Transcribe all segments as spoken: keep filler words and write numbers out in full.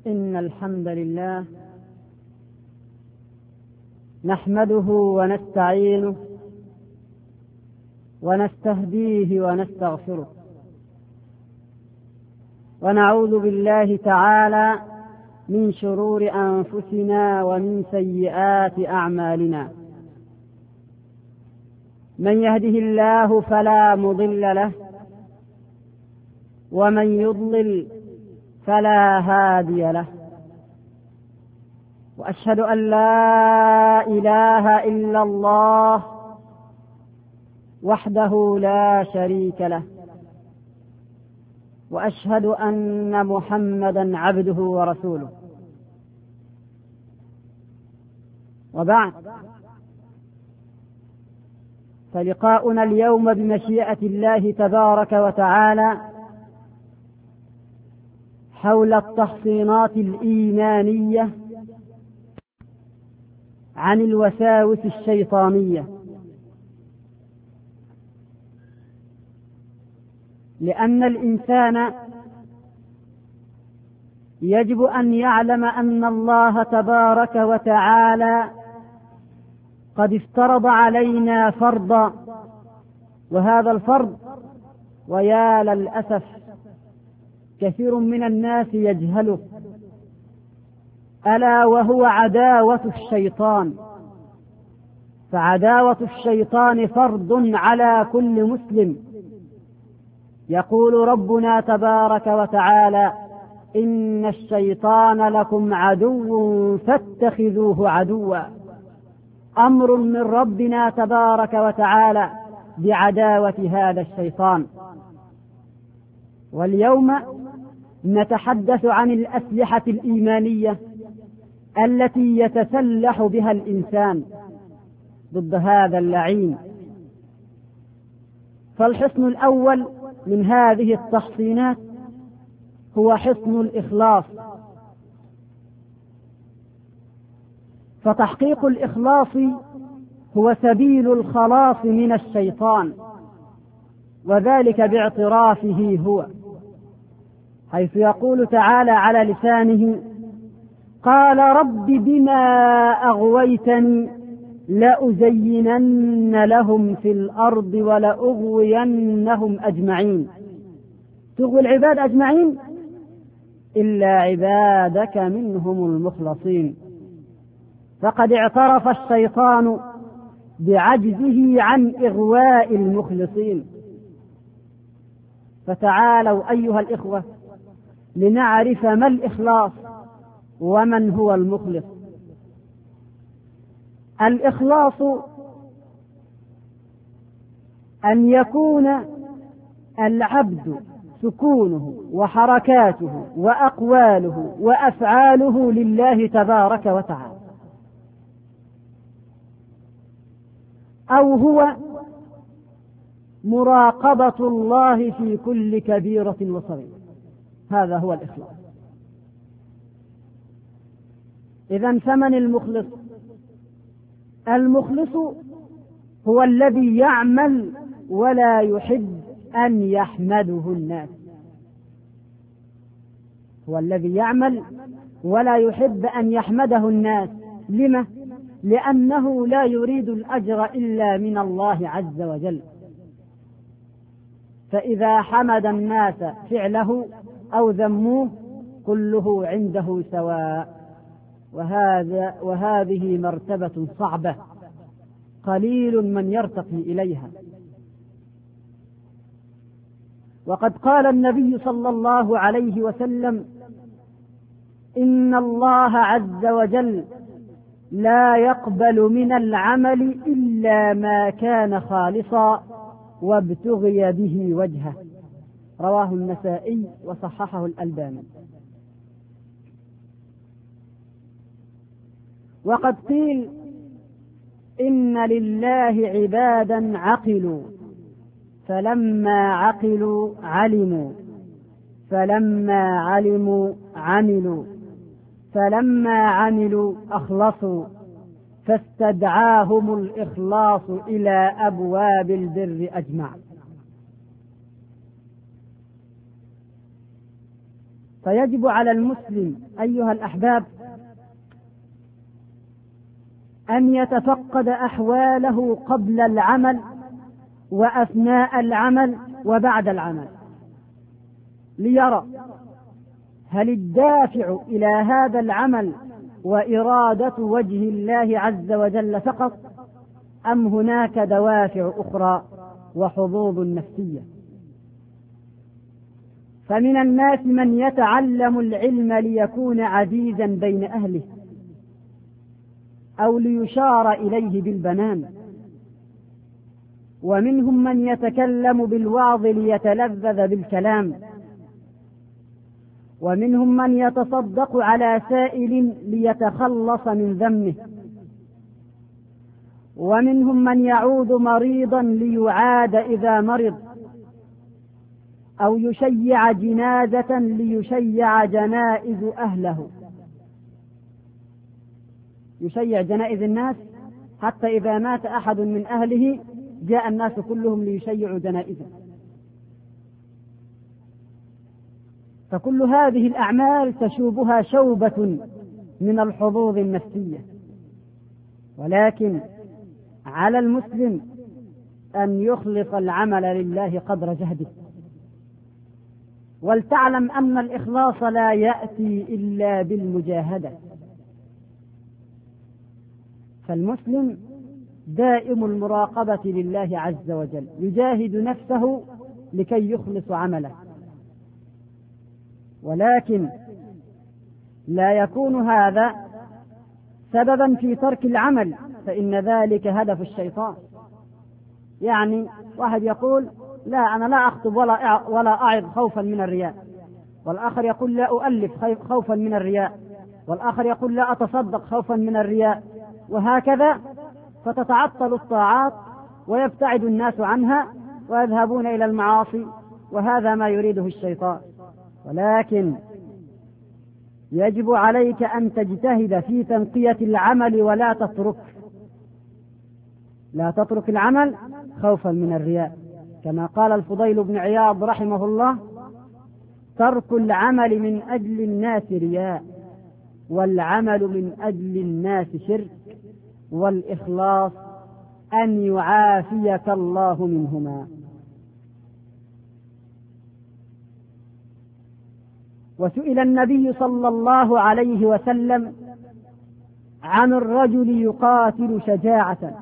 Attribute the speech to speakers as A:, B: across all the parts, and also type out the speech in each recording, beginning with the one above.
A: إن الحمد لله نحمده ونستعينه ونستهديه ونستغفره، ونعوذ بالله تعالى من شرور أنفسنا ومن سيئات أعمالنا. من يهده الله فلا مضل له، ومن يضلل فلا هادي له، وأشهد أن لا إله إلا الله وحده لا شريك له، وأشهد أن محمدا عبده ورسوله. وبعد، فلقاؤنا اليوم بمشيئة الله تبارك وتعالى حول التحصينات الإيمانية عن الوساوس الشيطانية، لأن الإنسان يجب أن يعلم أن الله تبارك وتعالى قد افترض علينا فرضا، وهذا الفرض ويا للأسف كثير من الناس يجهله، ألا وهو عداوة الشيطان. فعداوة الشيطان فرض على كل مسلم. يقول ربنا تبارك وتعالى: إن الشيطان لكم عدو فاتخذوه عدوا. أمر من ربنا تبارك وتعالى بعداوة هذا الشيطان. واليوم نتحدث عن الأسلحة الإيمانية التي يتسلح بها الإنسان ضد هذا اللعين. فالحصن الأول من هذه التحصينات هو حصن الإخلاص. فتحقيق الإخلاص هو سبيل الخلاص من الشيطان، وذلك باعترافه هو، حيث يقول تعالى على لسانه: قال رب بما أغويتني لأزينن لهم في الأرض ولأغوينهم أجمعين. تغوي العباد أجمعين إلا عبادك منهم المخلصين. فقد اعترف الشيطان بعجزه عن إغواء المخلصين. فتعالوا أيها الإخوة لنعرف ما الإخلاص ومن هو المخلص. الإخلاص أن يكون العبد سكونه وحركاته وأقواله وأفعاله لله تبارك وتعالى، أو هو مراقبة الله في كل كبيرة وصغيرة. هذا هو الإخلاص. إذن فمن المخلص؟ المخلص هو الذي يعمل ولا يحب أن يحمده الناس. هو الذي يعمل ولا يحب أن يحمده الناس. لما؟ لأنه لا يريد الأجر إلا من الله عز وجل. فإذا حمد الناس فعله أو ذموه كله عنده سواء. وهذا وهذه مرتبة صعبة، قليل من يرتقي إليها. وقد قال النبي صلى الله عليه وسلم: إن الله عز وجل لا يقبل من العمل إلا ما كان خالصا وابتغي به وجهه. رواه النسائي وصححه الألباني. وقد قيل: إن لله عبادا عقلوا فلما عقلوا علموا، فلما علموا عملوا، فلما عملوا أخلصوا، فاستدعاهم الإخلاص إلى أبواب البر أجمع. فيجب على المسلم أيها الأحباب أن يتفقد أحواله قبل العمل وأثناء العمل وبعد العمل، ليرى هل الدافع إلى هذا العمل وإرادة وجه الله عز وجل فقط، أم هناك دوافع أخرى وحظوظ نفسية. فمن الناس من يتعلم العلم ليكون عزيزا بين أهله أو ليشار إليه بالبنان، ومنهم من يتكلم بالوعظ ليتلذذ بالكلام، ومنهم من يتصدق على سائل ليتخلص من ذمه، ومنهم من يعود مريضا ليعاد إذا مرض، أو يشيع جنازة ليشيع جنائز أهله، يشيع جنائز الناس حتى إذا مات أحد من أهله جاء الناس كلهم ليشيعوا جنائزه. فكل هذه الأعمال تشوبها شوبة من الحظوظ النفسية، ولكن على المسلم أن يخلص العمل لله قدر جهده. ولتعلم أن الإخلاص لا يأتي إلا بالمجاهدة، فالمسلم دائم المراقبة لله عز وجل، يجاهد نفسه لكي يخلص عمله، ولكن لا يكون هذا سببا في ترك العمل، فإن ذلك هدف الشيطان. يعني واحد يقول لا أنا لا أخطب ولا ولا أعظ خوفا من الرياء، والآخر يقول لا أؤلف خوفا من الرياء، والآخر يقول لا أتصدق خوفا من الرياء، وهكذا، فتتعطل الطاعات ويبتعد الناس عنها ويذهبون إلى المعاصي، وهذا ما يريده الشيطان. ولكن يجب عليك أن تجتهد في تنقية العمل ولا تترك لا تترك العمل خوفا من الرياء، كما قال الفضيل بن عياض رحمه الله: ترك العمل من أجل الناس رياء، والعمل من أجل الناس شرك، والإخلاص أن يعافيك الله منهما. وسئل النبي صلى الله عليه وسلم عن الرجل يقاتل شجاعة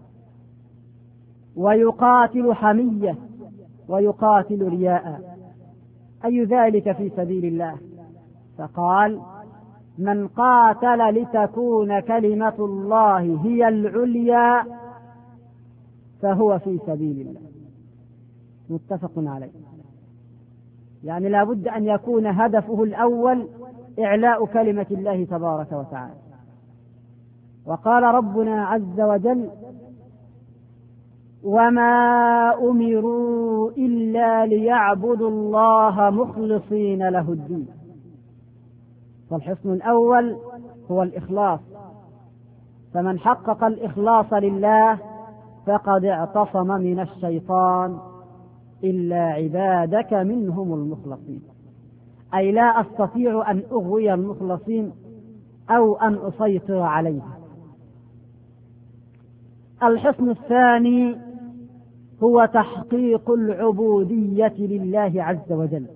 A: ويقاتل حمية ويقاتل رياء، أي ذلك في سبيل الله؟ فقال: من قاتل لتكون كلمة الله هي العليا فهو في سبيل الله. متفق عليه. يعني لا بد أن يكون هدفه الأول إعلاء كلمة الله تبارك وتعالى. وقال ربنا عز وجل: وما أمروا إلا ليعبدوا الله مخلصين له الدين. فالحصن الأول هو الإخلاص، فمن حقق الإخلاص لله فقد اعتصم من الشيطان إلا عبادك منهم المخلصين، أي لا أستطيع أن أغوي المخلصين أو أن أسيطر عليهم. الحصن الثاني هو تحقيق العبودية لله عز وجل.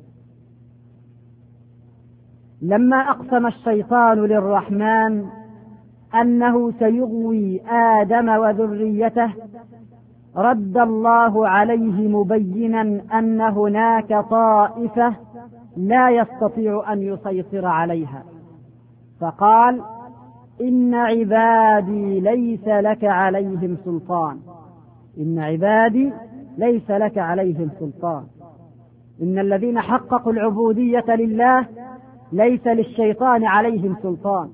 A: لما أقسم الشيطان للرحمن أنه سيغوي آدم وذريته رد الله عليه مبينا أن هناك طائفة لا يستطيع أن يسيطر عليها، فقال: إن عبادي ليس لك عليهم سلطان إن عبادي ليس لك عليهم سلطان إن الذين حققوا العبودية لله ليس للشيطان عليهم سلطان.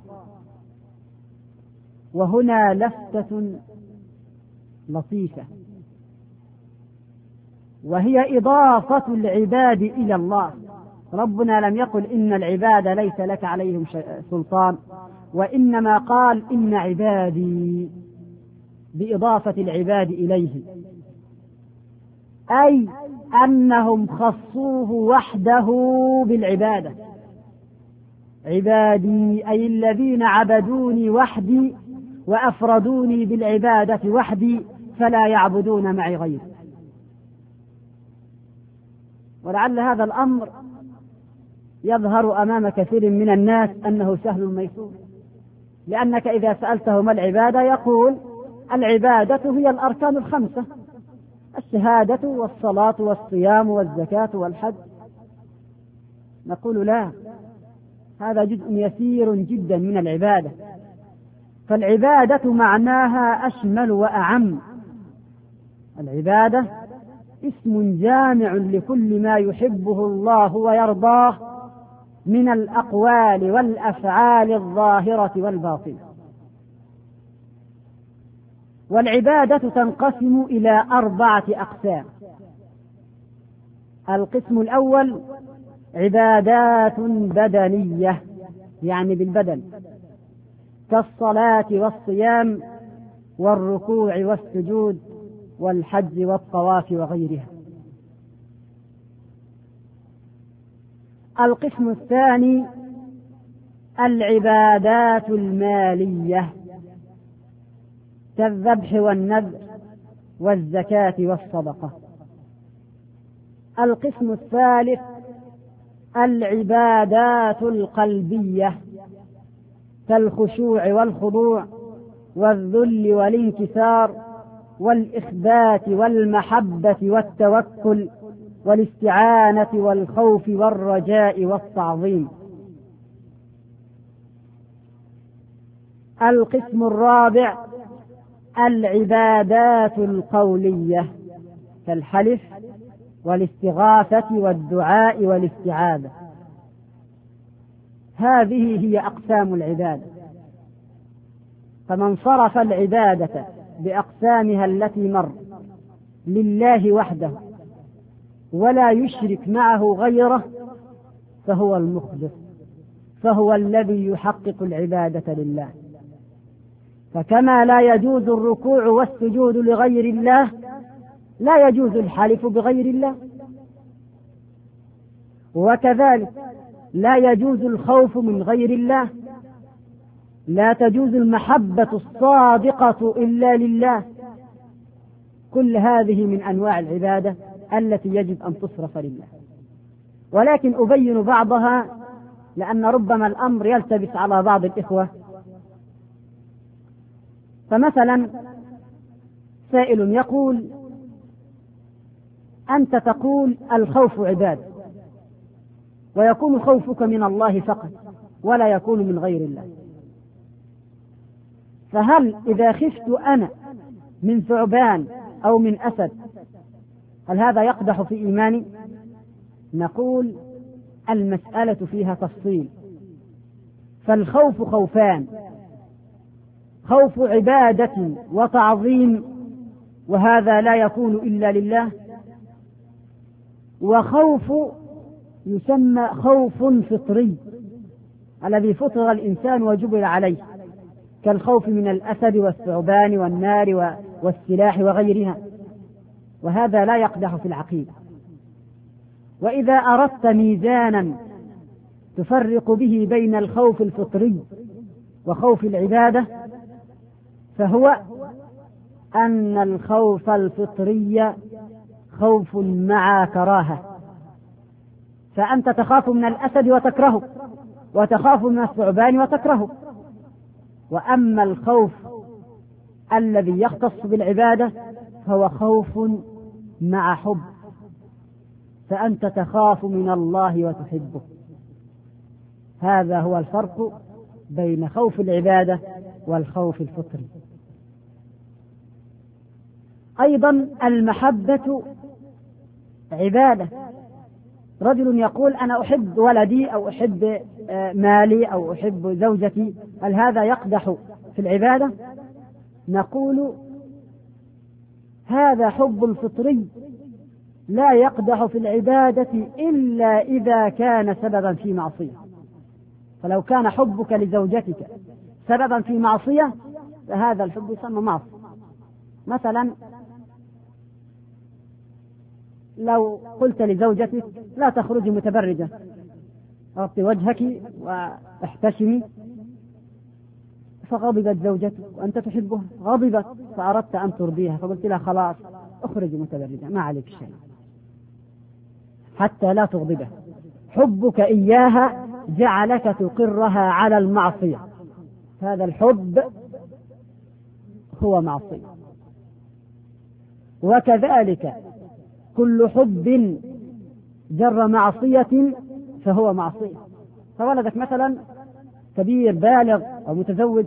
A: وهنا لفتة لطيفة، وهي إضافة العباد إلى الله. ربنا لم يقل إن العباد ليس لك عليهم سلطان، وإنما قال إن عبادي بإضافة العباد إليه، أي أنهم خصوه وحده بالعبادة، عبادي أي الذين عبدوني وحدي وأفردوني بالعبادة وحدي فلا يعبدون معي غيري. ولعل هذا الأمر يظهر أمام كثير من الناس أنه سهل ميسور، لأنك إذا سألته ما العبادة يقول العبادة هي الأركان الخمسة: الشهادة والصلاة والصيام والزكاة والحج. نقول لا، هذا جزء يسير جدا من العبادة، فالعبادة معناها أشمل وأعم. العبادة اسم جامع لكل ما يحبه الله ويرضاه من الأقوال والأفعال الظاهرة والباطنة. والعبادة تنقسم إلى أربعة أقسام. القسم الأول عبادات بدنية، يعني بالبدن، كالصلاة والصيام والركوع والسجود والحج والطواف وغيرها. القسم الثاني العبادات المالية، كالذبح والنذر والزكاة والصدقة. القسم الثالث العبادات القلبية، كالخشوع والخضوع والذل والانكسار والإخبات والمحبة والتوكل والاستعانة والخوف والرجاء والتعظيم. القسم الرابع العبادات القولية، كالحلف والاستغاثة والدعاء والاستعاذة. هذه هي أقسام العبادة. فمن صرف العبادة بأقسامها التي مر لله وحده ولا يشرك معه غيره فهو المخلص، فهو الذي يحقق العبادة لله. فكما لا يجوز الركوع والسجود لغير الله لا يجوز الحلف بغير الله، وكذلك لا يجوز الخوف من غير الله، لا تجوز المحبة الصادقة إلا لله. كل هذه من أنواع العبادة التي يجب أن تصرف لله. ولكن أبين بعضها لأن ربما الأمر يلتبس على بعض الإخوة. فمثلا سائل يقول: أنت تقول الخوف عبادة، ويكون خوفك من الله فقط ولا يكون من غير الله، فهل إذا خفت أنا من ثعبان أو من أسد هل هذا يقدح في إيماني؟ نقول المسألة فيها تفصيل. فالخوف خوفان: خوف عبادة وتعظيم وهذا لا يكون إلا لله، وخوف يسمى خوف فطري الذي فطر الإنسان وجبل عليه، كالخوف من الأسد والثعبان والنار والسلاح وغيرها، وهذا لا يقدح في العقيدة. وإذا أردت ميزانا تفرق به بين الخوف الفطري وخوف العبادة فهو أن الخوف الفطري خوف مع كراهة، فأنت تخاف من الأسد وتكرهه، وتخاف من الثعبان وتكرهه. وأما الخوف الذي يختص بالعبادة فهو خوف مع حب، فأنت تخاف من الله وتحبه. هذا هو الفرق بين خوف العبادة والخوف الفطري. أيضا المحبة عبادة. رجل يقول: أنا أحب ولدي أو أحب مالي أو أحب زوجتي، هل هذا يقدح في العبادة؟ نقول هذا حب فطري لا يقدح في العبادة إلا إذا كان سببا في معصية. فلو كان حبك لزوجتك سببا في معصية فهذا الحب يسمى معصية. مثلا لو قلت لزوجتك: لا تخرجي متبرجة، غطي وجهك واحتشمي. فغضبت زوجته وأنت تحبها، غضبت فأردت أن ترضيها، فقلت لها خلاص اخرجي متبرجة ما عليك شيء حتى لا تغضبه. حبك إياها جعلك تقرها على المعصية، هذا الحب هو معصية. وكذلك كل حب جر معصية فهو معصية. فولدك مثلا كبير بالغ أو متزوج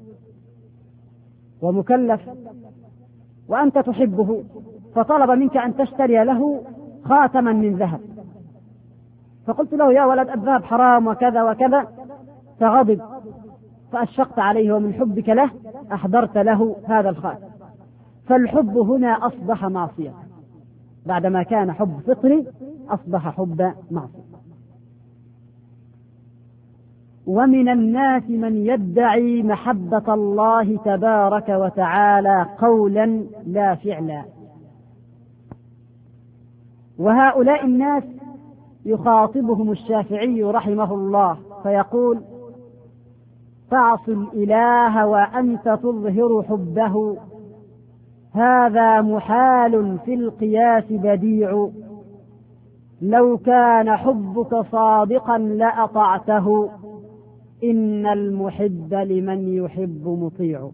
A: ومكلف وأنت تحبه، فطلب منك أن تشتري له خاتما من ذهب، فقلت له يا ولد الذهب حرام وكذا وكذا، فغضب فأشفقت عليه ومن حبك له أحضرت له هذا الخاتم. فالحب هنا أصبح معصية، بعدما كان حب فطري أصبح حب معصية. ومن الناس من يدعي محبة الله تبارك وتعالى قولا لا فعلا، وهؤلاء الناس يخاطبهم الشافعي رحمه الله فيقول تعصي الإله وأنت تظهر حبه، هذا محال في القياس بديع، لو كان حبك صادقا لأطعته، إن المحب لمن يحب مطيع.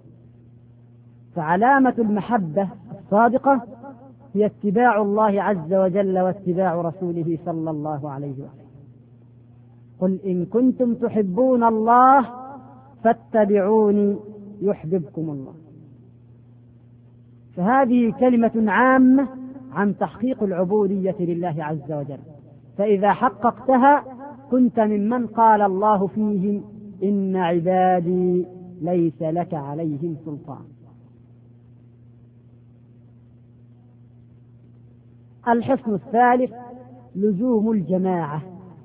A: فعلامة المحبة الصادقة هي اتباع الله عز وجل واتباع رسوله صلى الله عليه وسلم. قل إن كنتم تحبون الله فاتبعوني يحببكم الله. فهذه كلمة عامة عن تحقيق العبودية لله عز وجل، فإذا حققتها كنت ممن قال الله فيهم إن عبادي ليس لك عليهم سلطان. الحصن الثالث لزوم الجماعة.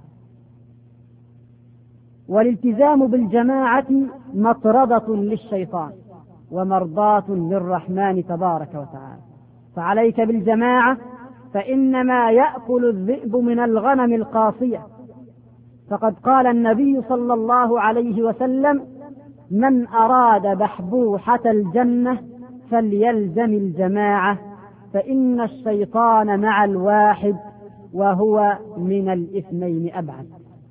A: والالتزام بالجماعة مطردة للشيطان ومرضاة للرحمن تبارك وتعالى، فعليك بالجماعة فإنما يأكل الذئب من الغنم القاصية. فقد قال النبي صلى الله عليه وسلم من أراد بحبوحة الجنة فليلزم الجماعة، فإن الشيطان مع الواحد وهو من الاثنين أبعد.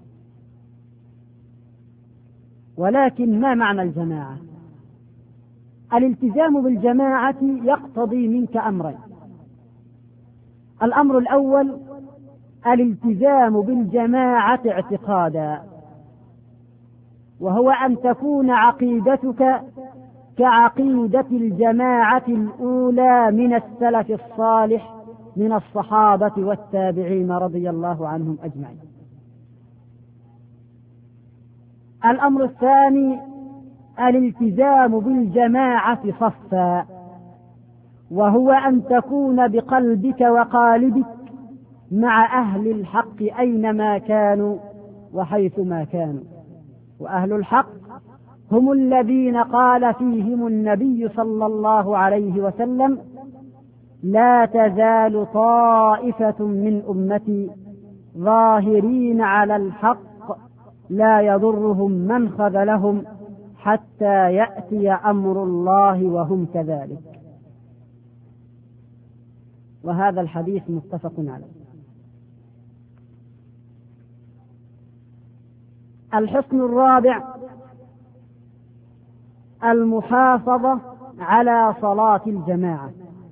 A: ولكن ما معنى الجماعة؟ الالتزام بالجماعة يقتضي منك أمرين. الأمر الأول الالتزام بالجماعة اعتقادا، وهو أن تكون عقيدتك كعقيدة الجماعة الأولى من السلف الصالح من الصحابة والتابعين رضي الله عنهم أجمعين. الأمر الثاني الالتزام بالجماعة صفا، وهو أن تكون بقلبك وقالبك مع أهل الحق أينما كانوا وحيثما كانوا. وأهل الحق هم الذين قال فيهم النبي صلى الله عليه وسلم لا تزال طائفة من أمتي ظاهرين على الحق لا يضرهم من خذلهم حتى يأتي أمر الله وهم كذلك. وهذا الحديث متفق عليه. الحصن الرابع المحافظة على صلاة الجماعة.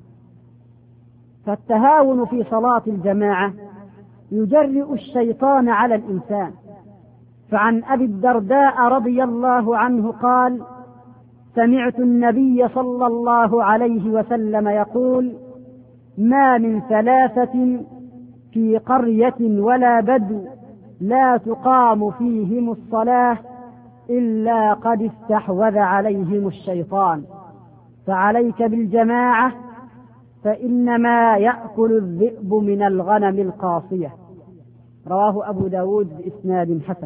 A: فالتهاون في صلاة الجماعة يجرئ الشيطان على الإنسان. فعن أبي الدرداء رضي الله عنه قال سمعت النبي صلى الله عليه وسلم يقول ما من ثلاثة في قرية ولا بدو لا تقام فيهم الصلاة إلا قد استحوذ عليهم الشيطان، فعليك بالجماعة فإنما يأكل الذئب من الغنم القاصية. رواه أبو داود بإسناد حسن.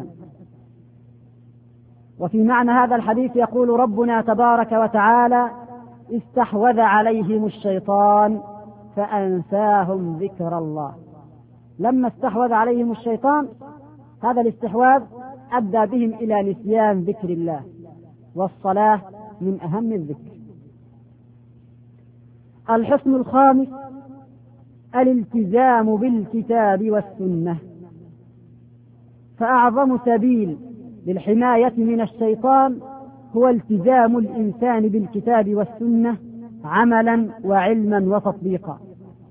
A: وفي معنى هذا الحديث يقول ربنا تبارك وتعالى استحوذ عليهم الشيطان فأنساهم ذكر الله. لما استحوذ عليهم الشيطان هذا الاستحواذ أدى بهم إلى نسيان ذكر الله، والصلاة من أهم الذكر. الحصن الخامس الالتزام بالكتاب والسنة. فأعظم سبيل للحماية من الشيطان هو التزام الإنسان بالكتاب والسنة عملا وعلما وتطبيقا.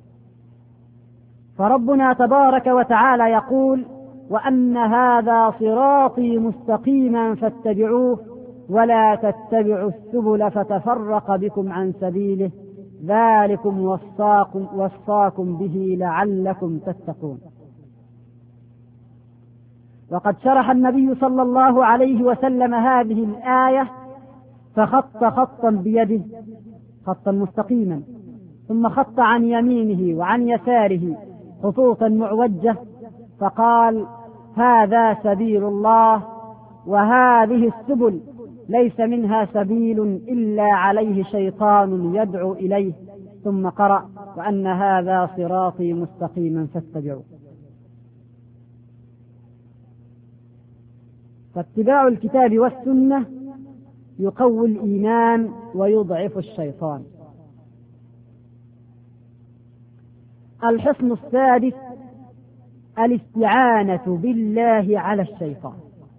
A: فربنا تبارك وتعالى يقول: وأن هذا صراطي مستقيما فاتبعوه ولا تتبعوا السبل فتفرق بكم عن سبيله ذلكم وصاكم, وصاكم به لعلكم تتقون. وقد شرح النبي صلى الله عليه وسلم هذه الآية فخط خطا بيده، خطا مستقيما، ثم خط عن يمينه وعن يساره خطوطا معوجة، فقال: هذا سبيل الله، وهذه السبل ليس منها سبيل إلا عليه شيطان يدعو إليه. ثم قرأ: وأن هذا صراطي مستقيما فاتبعوه. فاتباع الكتاب والسنة يقوي الإيمان ويضعف الشيطان. الحصن السادس الاستعانة بالله على الشيطان.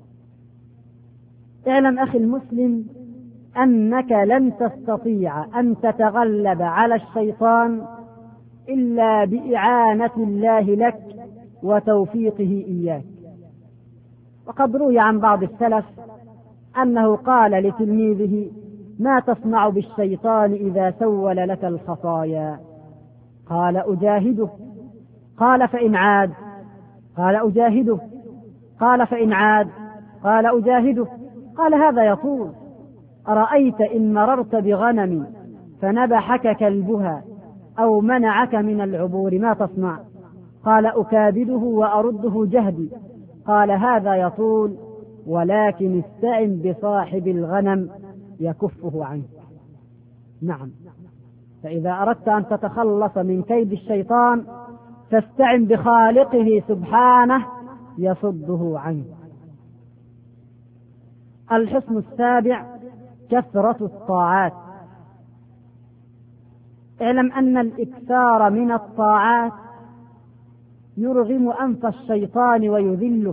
A: اعلم أخي المسلم أنك لن تستطيع أن تتغلب على الشيطان إلا بإعانة الله لك وتوفيقه إياك. وقد روي عن بعض السلف أنه قال لتلميذه: ما تصنع بالشيطان إذا سول لك الخطايا؟ قال: أجاهده. قال: فإن عاد؟ قال: أجاهده. قال: فإن عاد؟ قال: أجاهده. قال: هذا يطول. أرأيت إن مررت بغنم فنبحك كلبها أو منعك من العبور ما تصنع؟ قال: أكابده وأرده جهدي. قال: هذا يطول، ولكن استعن بصاحب الغنم يكفه عنك. نعم، فإذا أردت أن تتخلص من كيد الشيطان فاستعن بخالقه سبحانه يصده عنك. الحصن السابع كثرة الطاعات. اعلم أن الإكثار من الطاعات يرغم أنف الشيطان ويذله.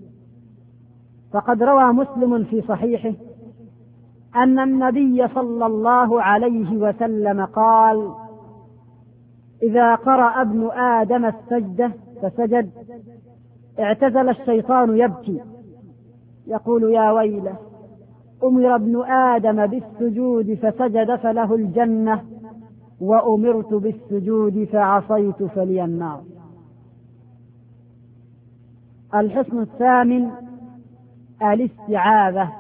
A: فقد روى مسلم في صحيحه أن النبي صلى الله عليه وسلم قال: إذا قرأ ابن آدم السجدة فسجد اعتزل الشيطان يبكي يقول: يا ويله، أمر ابن آدم بالسجود فسجد فله الجنة، وأمرت بالسجود فعصيت فلي النار. الحصن الثامن الاستعاذة.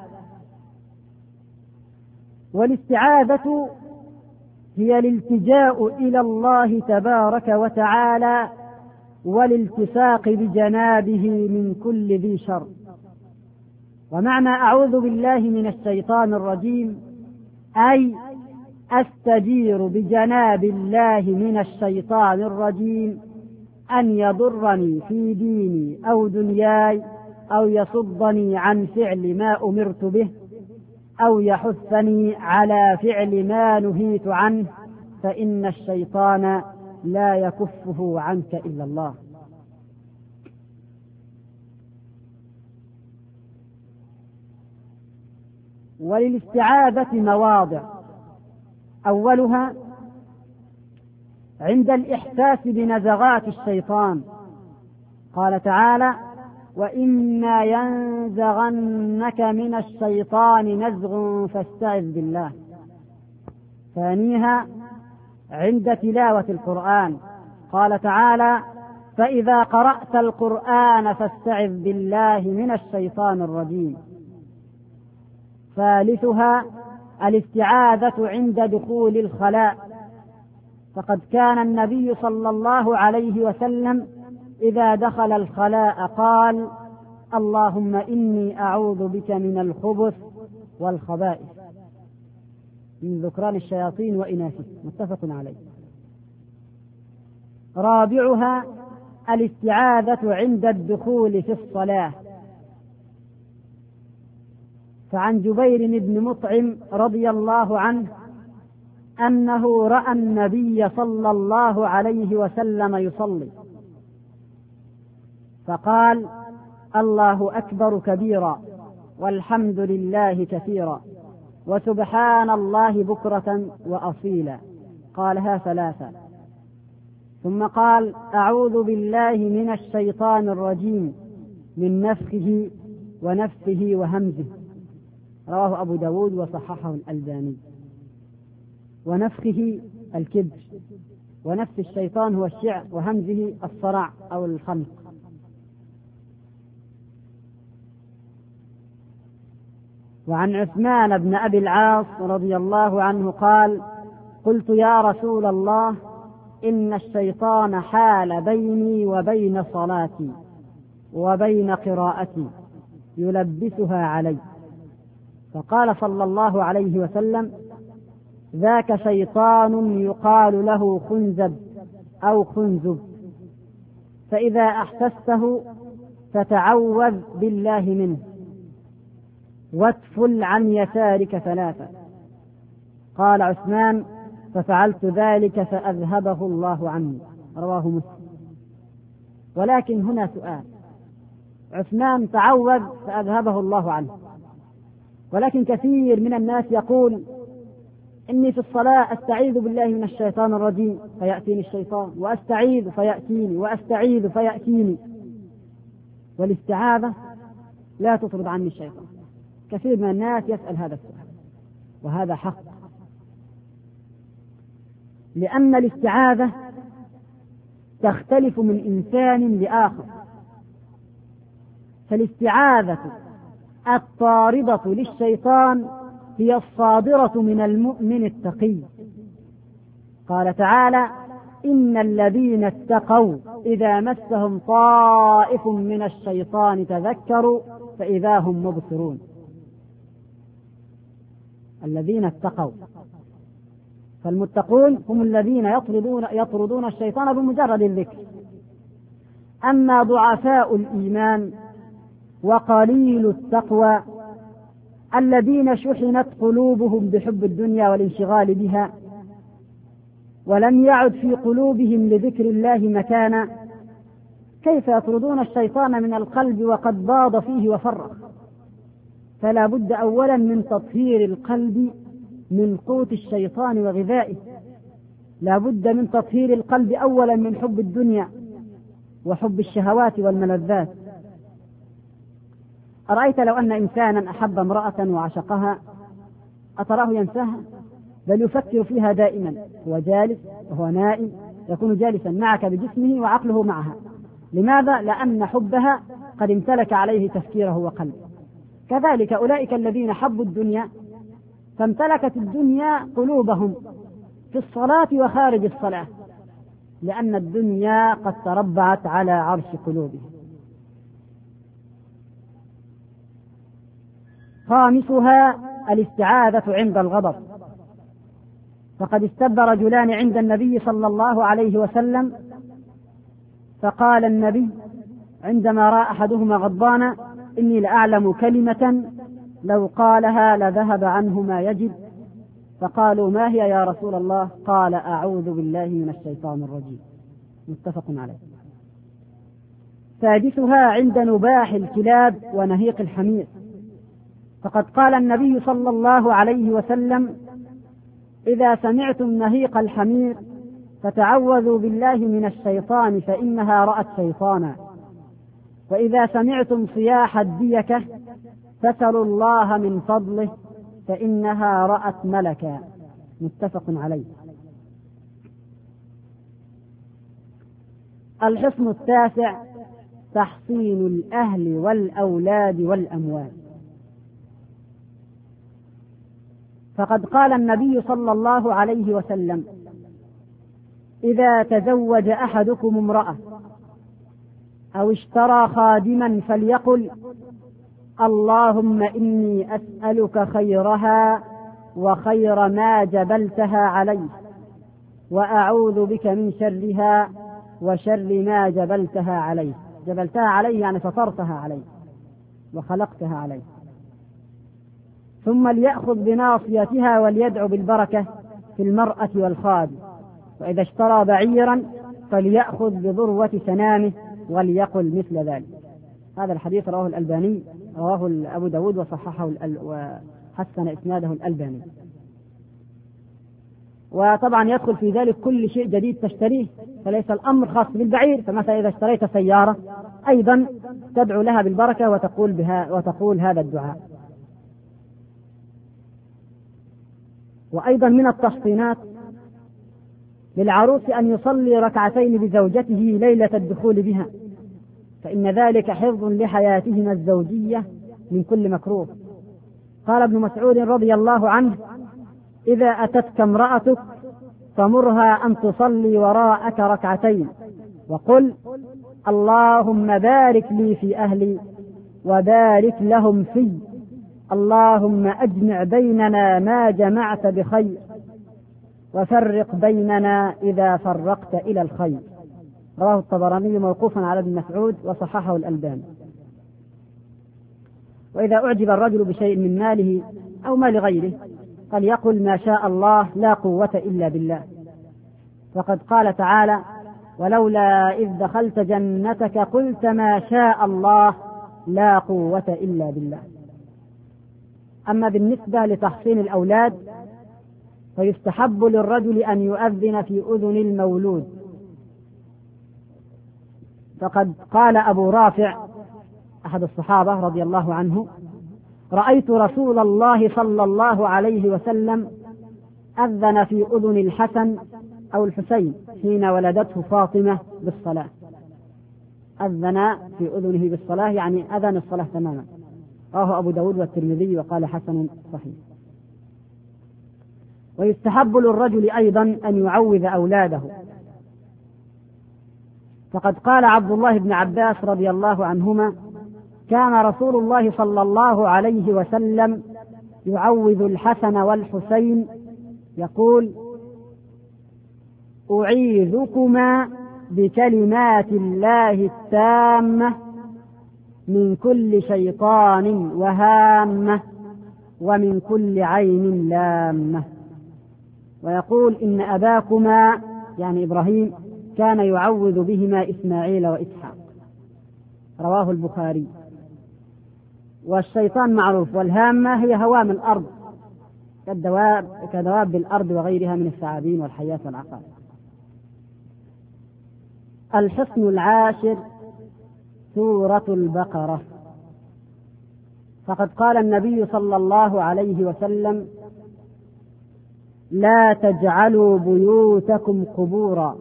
A: والاستعاذة هي الالتجاء إلى الله تبارك وتعالى والالتصاق بجنابه من كل ذي شر. ومعنى أعوذ بالله من الشيطان الرجيم أي أستجير بجناب الله من الشيطان الرجيم أن يضرني في ديني أو دنياي، أو يصدني عن فعل ما أمرت به، أو يحثني على فعل ما نهيت عنه، فإن الشيطان لا يكفه عنك إلا الله. وللاستعاذة مواضع، أولها عند الإحساس بنزغات الشيطان. قال تعالى: وإما ينزغنك من الشيطان نزغ فاستعذ بالله. ثانيها عند تلاوة القرآن. قال تعالى: فإذا قرأت القرآن فاستعذ بالله من الشيطان الرجيم. ثالثها الاستعاذة عند دخول الخلاء. فقد كان النبي صلى الله عليه وسلم إذا دخل الخلاء قال: اللهم إني أعوذ بك من الخبث والخبائث، من ذكران الشياطين وإناثهم. متفق عليه. رابعها الاستعاذة عند الدخول في الصلاة. فعن جبير بن مطعم رضي الله عنه أنه رأى النبي صلى الله عليه وسلم يصلي فقال: الله أكبر كبيرا والحمد لله كثيرا وسبحان الله بكرة وأصيلا، قالها ثلاثة، ثم قال: أعوذ بالله من الشيطان الرجيم من نفخه ونفسه وهمزه، رواه أبو داود وصححه الألباني. ونفخه الكبر، ونفس الشيطان هو الشعر، وهمزه الصرع أو الخنق. وعن عثمان بن أبي العاص رضي الله عنه قال: قلت يا رسول الله إن الشيطان حال بيني وبين صلاتي وبين قراءتي يلبسها علي، فقال صلى الله عليه وسلم: ذاك شيطان يقال له خنزب أو خنزب، فإذا أحسسته فتعوذ بالله منه واتفل عن يسارك ثلاثة. قال عثمان: ففعلت ذلك فأذهبه الله عني، رواه مسلم. ولكن هنا سؤال: عثمان تعوذ فأذهبه الله عنه، ولكن كثير من الناس يقول: إني في الصلاة أستعيذ بالله من الشيطان الرجيم فيأتيني الشيطان، وأستعيذ فيأتيني، وأستعيذ فيأتيني. والاستعاذة لا تطرد عني الشيطان. كثير من الناس يسأل هذا السؤال، وهذا حق، لأن الاستعاذة تختلف من إنسان لآخر. فالاستعاذة الطاردة للشيطان هي الصادرة من المؤمن التقي. قال تعالى: إن الذين اتقوا إذا مسهم طائف من الشيطان تذكروا فإذا هم مبصرون. الذين اتقوا، فالمتقون هم الذين يطردون, يطردون الشيطان بمجرد الذكر. أما ضعفاء الإيمان وقليل التقوى الذين شحنت قلوبهم بحب الدنيا والانشغال بها ولم يعد في قلوبهم لذكر الله مكانا، كيف يطردون الشيطان من القلب وقد باض فيه وفرق؟ فلا بد أولا من تطهير القلب من قوت الشيطان وغذائه. لا بد من تطهير القلب أولا من حب الدنيا وحب الشهوات والملذات. أرأيت لو أن إنسانا أحب امرأة وعشقها، أتراه ينساها؟ بل يفكر فيها دائما، هو جالس وهو نائم، يكون جالسا معك بجسمه وعقله معها. لماذا؟ لأن حبها قد امتلك عليه تفكيره وقلبه. كذلك أولئك الذين حبوا الدنيا فامتلكت الدنيا قلوبهم في الصلاة وخارج الصلاة، لأن الدنيا قد تربعت على عرش قلوبهم. خامسها الاستعاذة عند الغضب. فقد استب رجلان عند النبي صلى الله عليه وسلم، فقال النبي عندما رأى أحدهما غضبانا: إني لأعلم كلمة لو قالها لذهب عنه ما يجد. فقالوا: ما هي يا رسول الله؟ قال: أعوذ بالله من الشيطان الرجيم. متفق عليه. سادسها عند نباح الكلاب ونهيق الحمير. فقد قال النبي صلى الله عليه وسلم: إذا سمعتم نهيق الحمير فتعوذوا بالله من الشيطان فإنها رأت شيطانا، وإذا سمعتم صياح الديكة فسلوا الله من فضله فإنها رأت ملكا. متفق عليه. الحصن التاسع تحصين الأهل والأولاد والأموال. فقد قال النبي صلى الله عليه وسلم: إذا تزوج أحدكم امرأة أو اشترى خادما فليقل: اللهم إني أسألك خيرها وخير ما جبلتها عليه، وأعوذ بك من شرها وشر ما جبلتها عليه. جبلتها عليه يعني فطرتها عليه وخلقتها عليه. ثم ليأخذ بناصيتها وليدعو بالبركة في المرأة والخادم، وإذا اشترى بعيرا فليأخذ بذروة سنامه وليقل مثل ذلك. هذا الحديث رواه الألباني، رواه أبو داود وصححه وحسن إسناده الألباني. وطبعا يدخل في ذلك كل شيء جديد تشتريه، فليس الأمر خاص بالبعير. فمثلا إذا اشتريت سيارة أيضا تدعو لها بالبركة وتقول بها وتقول هذا الدعاء. وأيضا من التحصينات للعروس أن يصلي ركعتين بزوجته ليلة الدخول بها، فإن ذلك حفظ لحياتهما الزوجية من كل مكروه. قال ابن مسعود رضي الله عنه: إذا أتتك امرأتك فمرها أن تصلي وراءك ركعتين وقل: اللهم بارك لي في أهلي وبارك لهم في، اللهم أجمع بيننا ما جمعت بخير وفرق بيننا إذا فرقت إلى الخير. رواه الطبراني موقوفا على ابن مسعود وصححه الألباني. وإذا أعجب الرجل بشيء من ماله أو مال غيره فليقل: ما شاء الله لا قوة إلا بالله. فقد قال تعالى: ولولا إذ دخلت جنتك قلت ما شاء الله لا قوة إلا بالله. أما بالنسبة لتحصين الأولاد فيستحب للرجل أن يؤذن في أذن المولود. فقد قال أبو رافع أحد الصحابة رضي الله عنه: رأيت رسول الله صلى الله عليه وسلم أذن في أذن الحسن أو الحسين حين ولدته فاطمة بالصلاة. أذن في أذنه بالصلاة يعني أذن الصلاة تماما. رواه أبو داود والترمذي وقال حسن صحيح. ويستحب للرجل أيضا أن يعوذ أولاده. فقد قال عبد الله بن عباس رضي الله عنهما: كان رسول الله صلى الله عليه وسلم يعوذ الحسن والحسين يقول: أعيذكما بكلمات الله التامة من كل شيطان وهامة ومن كل عين لامة. ويقول: إن أباكما يعني إبراهيم كان يعوذ بهما إسماعيل وإسحاق. رواه البخاري. والشيطان معروف، والهامة هي هوام الأرض كالدواب كدواب الأرض وغيرها من الثعابين والحيات والعقارب. الحصن العاشر سورة البقرة. فقد قال النبي صلى الله عليه وسلم: لا تجعلوا بيوتكم قبورا،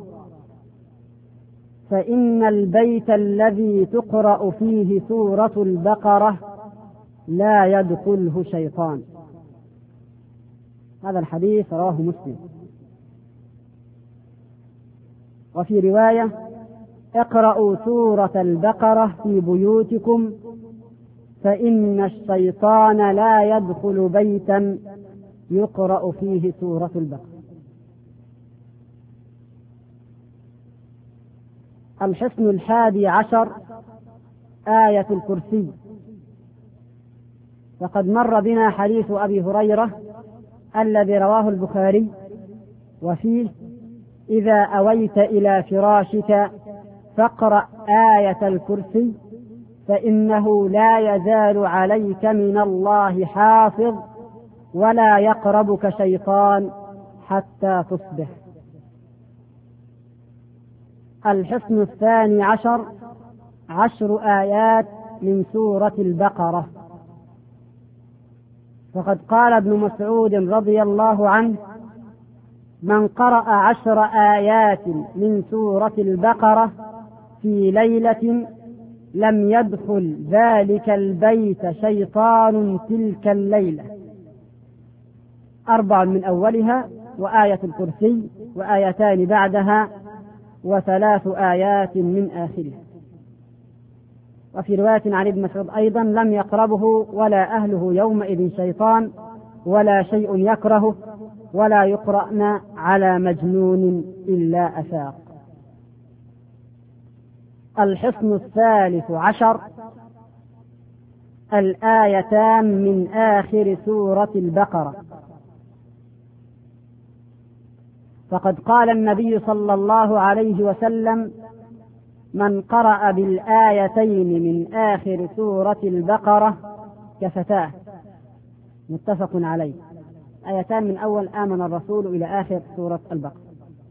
A: فإن البيت الذي تقرأ فيه سورة البقرة لا يدخله شيطان. هذا الحديث رواه مسلم. وفي رواية: اقرأوا سورة البقرة في بيوتكم فإن الشيطان لا يدخل بيتا يقرأ فيه سورة البقرة. الحصن الحادي عشر آية الكرسي. فقد مر بنا حديث أبي هريرة الذي رواه البخاري وفيه: إذا أويت إلى فراشك فاقرأ آية الكرسي فإنه لا يزال عليك من الله حافظ ولا يقربك شيطان حتى تصبح. الحصن الثاني عشر عشر آيات من سورة البقرة. فقد قال ابن مسعود رضي الله عنه: من قرأ عشر آيات من سورة البقرة في ليلة لم يدخل ذلك البيت شيطان تلك الليلة. أربع من أولها، وآية الكرسي، وآيتان بعدها، وثلاث آيات من آخرها. وفي رواية عن ابن مسعود أيضا: لم يقربه ولا أهله يومئذ شيطان ولا شيء يكرهه ولا يقرأن على مجنون إلا أفاق. الحصن الثالث عشر الآيتان من آخر سورة البقرة. فقد قال النبي صلى الله عليه وسلم: من قرأ بالآيتين من آخر سورة البقرة كفتاه. متفق عليه. آيتان من أول آمن الرسول إلى آخر سورة البقرة.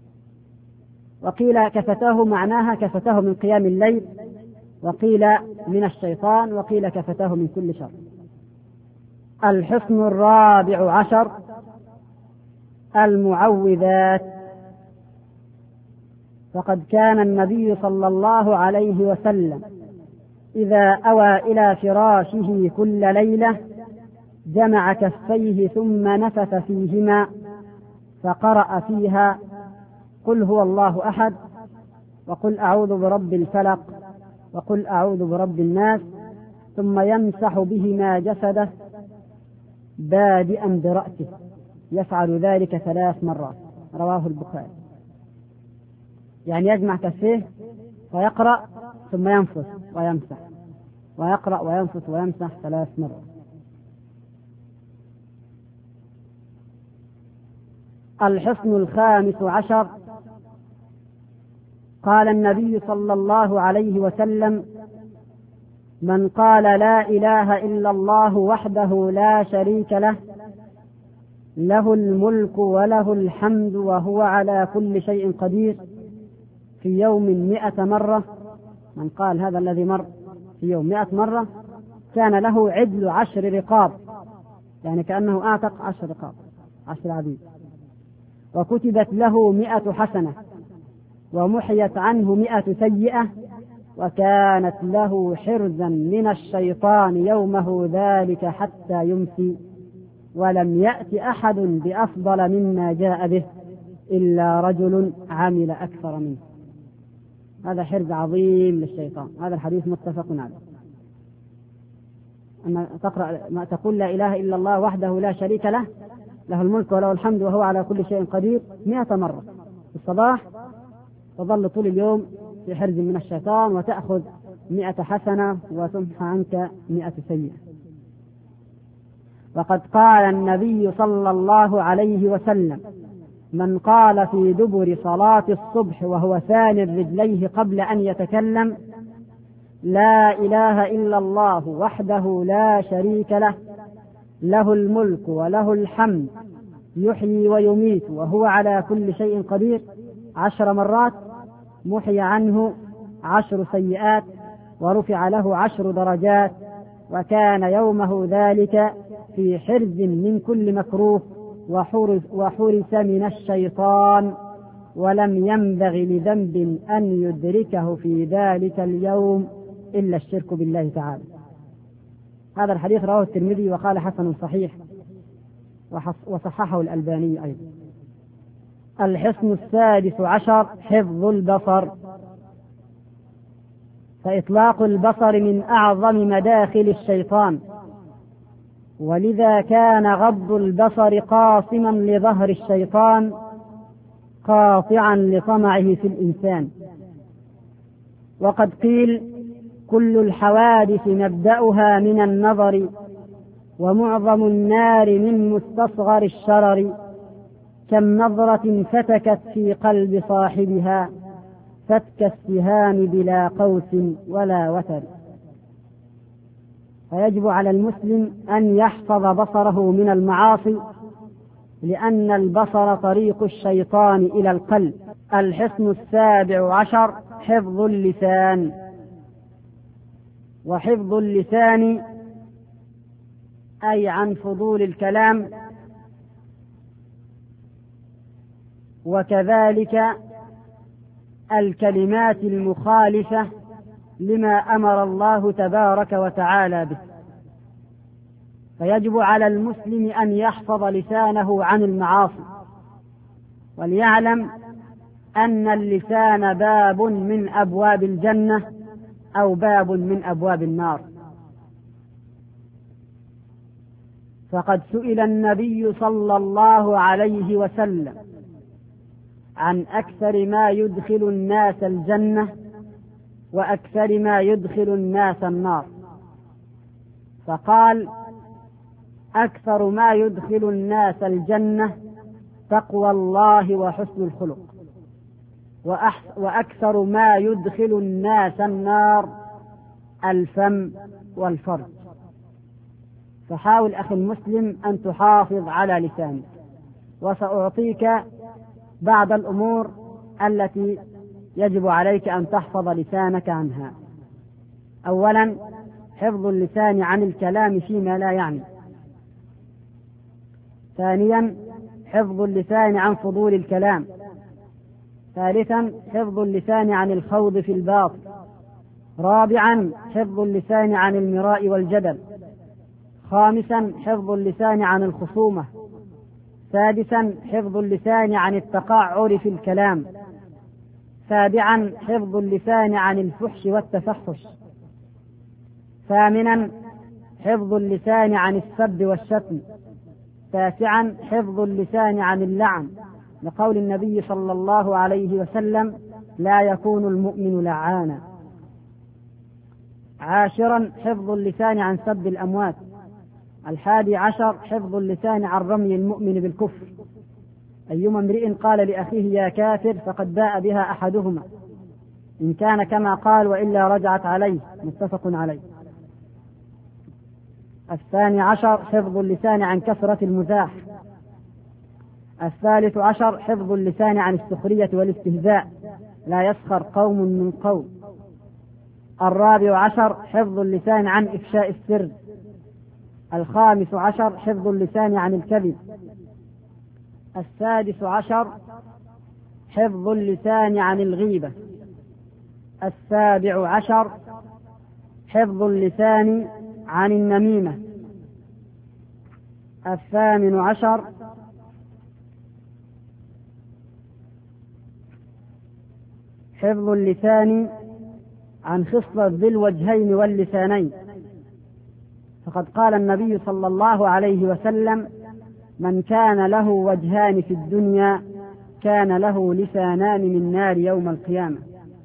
A: وقيل كفتاه معناها كفتاه من قيام الليل، وقيل من الشيطان، وقيل كفتاه من كل شر. الحصن الرابع عشر المعوذات. فقد كان النبي صلى الله عليه وسلم إذا أوى إلى فراشه كل ليلة جمع كفيه ثم نفث فيهما فقرأ فيها: قل هو الله أحد، وقل أعوذ برب الفلق، وقل أعوذ برب الناس، ثم يمسح بهما جسده بادئا برأسه، يفعل ذلك ثلاث مرات. رواه البخاري. يعني يجمع كفيه ويقرأ ثم ينفث ويمسح، ويقرأ وينفث ويمسح ثلاث مرات. الحصن الخامس عشر قال النبي صلى الله عليه وسلم: من قال لا إله إلا الله وحده لا شريك له له الملك وله الحمد وهو على كل شيء قدير في يوم مئة مرة، من قال هذا الذي مر في يوم مئة مرة كان له عدل عشر رقاب، يعني كأنه أعتق عشر رقاب، عشر عبيد، وكتبت له مئة حسنة، ومحيت عنه مئة سيئة، وكانت له حرزا من الشيطان يومه ذلك حتى يمسي، ولم يأت أحد بأفضل مما جاء به إلا رجل عمل أكثر منه. هذا حرز عظيم للشيطان. هذا الحديث متفق عليه. أما تقرأ ما تقول لا إله إلا الله وحده لا شريك له له الملك وله الحمد وهو على كل شيء قدير مئة مرة في الصباح، تظل طول اليوم في حرز من الشيطان، وتأخذ مئة حسنة وتمحى عنك مئة سيئة. وقد قال النبي صلى الله عليه وسلم: من قال في دبر صلاة الصبح وهو ثاني رجليه قبل أن يتكلم: لا إله إلا الله وحده لا شريك له له الملك وله الحمد يحيي ويميت وهو على كل شيء قدير عشر مرات، محي عنه عشر سيئات، ورفع له عشر درجات، وكان يومه ذلك في حرز من كل مكروه، وحرس من الشيطان، ولم ينبغ لذنب أن يدركه في ذلك اليوم إلا الشرك بالله تعالى. هذا الحديث رواه الترمذي وقال حسن صحيح، وصححه الألباني أيضا. الحصن السادس عشر حفظ البصر. فإطلاق البصر من أعظم مداخل الشيطان، ولذا كان غض البصر قاصما لظهر الشيطان قاطعا لطمعه في الإنسان. وقد قيل: كل الحوادث مبدأها من النظر، ومعظم النار من مستصغر الشرر، كم نظرة فتكت في قلب صاحبها فتك السهام بلا قوس ولا وتر. فيجب على المسلم أن يحفظ بصره من المعاصي، لأن البصر طريق الشيطان إلى القلب. الحصن السابع عشر حفظ اللسان. وحفظ اللسان أي عن فضول الكلام، وكذلك الكلمات المخالفة لما أمر الله تبارك وتعالى به. فيجب على المسلم أن يحفظ لسانه عن المعاصي، وليعلم أن اللسان باب من أبواب الجنة أو باب من أبواب النار. فقد سئل النبي صلى الله عليه وسلم عن أكثر ما يدخل الناس الجنة، وأكثر ما يدخل الناس النار. فقال: أكثر ما يدخل الناس الجنة تقوى الله وحسن الخلق، وأكثر ما يدخل الناس النار الفم والفرج. فحاول أخي المسلم أن تحافظ على لسانك، وسأعطيك بعض الأمور التي يجب عليك أن تحفظ لسانك عنها. أولا، حفظ اللسان عن الكلام فيما لا يعني. ثانيا، حفظ اللسان عن فضول الكلام. ثالثا، حفظ اللسان عن الخوض في الباطل. رابعا، حفظ اللسان عن المراء والجدل. خامسا، حفظ اللسان عن الخصومة. سادسا، حفظ اللسان عن التقعر في الكلام. سابعا، حفظ اللسان عن الفحش والتفحش. ثامنا، حفظ اللسان عن السب والشتم. تاسعا، حفظ اللسان عن اللعن، لقول النبي صلى الله عليه وسلم: لا يكون المؤمن لعانا. عاشرا، حفظ اللسان عن سب الأموات. الحادي عشر، حفظ اللسان عن رمي المؤمن بالكفر. أيما امرئ قال لأخيه يا كافر فقد باء بها أحدهما، إن كان كما قال وإلا رجعت عليه، متفق عليه. الثاني عشر، حفظ اللسان عن كثرة المزاح. الثالث عشر، حفظ اللسان عن السخرية والاستهزاء، لا يسخر قوم من قوم. الرابع عشر، حفظ اللسان عن إفشاء السر. الخامس عشر، حفظ اللسان عن الكذب. السادس عشر، حفظ اللسان عن الغيبة. السابع عشر، حفظ اللسان عن النميمة. الثامن عشر، حفظ اللسان عن خصلة ذي الوجهين واللسانين، فقد قال النبي صلى الله عليه وسلم: من كان له وجهان في الدنيا كان له لسانان من نار يوم القيامة.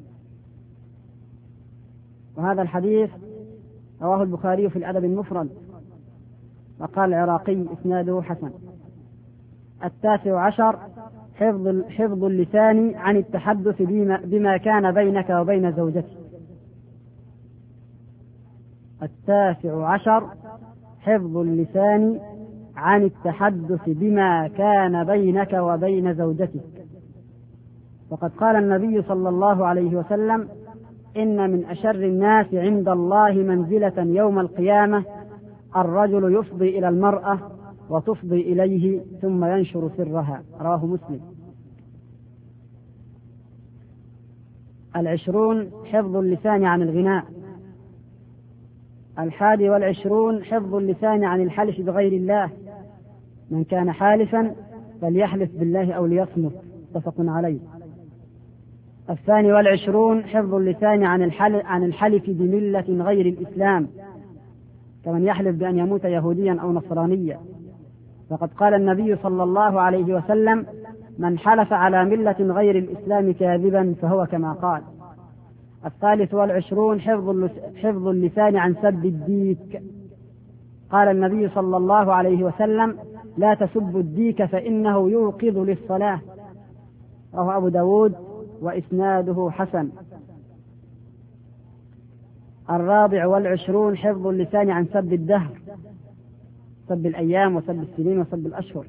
A: وهذا الحديث رواه البخاري في الأدب المفرد، وقال العراقي إسناده حسن. التاسع عشر، حفظ حفظ اللسان عن التحدث بما, بما كان بينك وبين زوجتك. التاسع عشر، حفظ اللسان عن التحدث بما كان بينك وبين زوجتك، وقد قال النبي صلى الله عليه وسلم: إن من أشر الناس عند الله منزلة يوم القيامة الرجل يفضي إلى المرأة وتفضي إليه ثم ينشر سرها، رواه مسلم. العشرون، حفظ اللسان عن الغناء. الحادي والعشرون، حفظ اللسان عن الحلف بغير الله، من كان حالفا فليحلف بالله أو ليصمت، متفق عليه. الثاني والعشرون، حفظ اللسان عن الحلف, عن الحلف بملة غير الإسلام، كمن يحلف بأن يموت يهوديا أو نصرانيا، فقد قال النبي صلى الله عليه وسلم: من حلف على ملة غير الإسلام كاذبا فهو كما قال. الثالث والعشرون، حفظ اللسان عن سب الديك، قال النبي صلى الله عليه وسلم: لا تسبوا الديك فإنه يوقظ للصلاة، رواه أبو داود وإسناده حسن. الرابع والعشرون، حفظ اللسان عن سب الدهر، سب الأيام وسب السنين وسب الأشهر.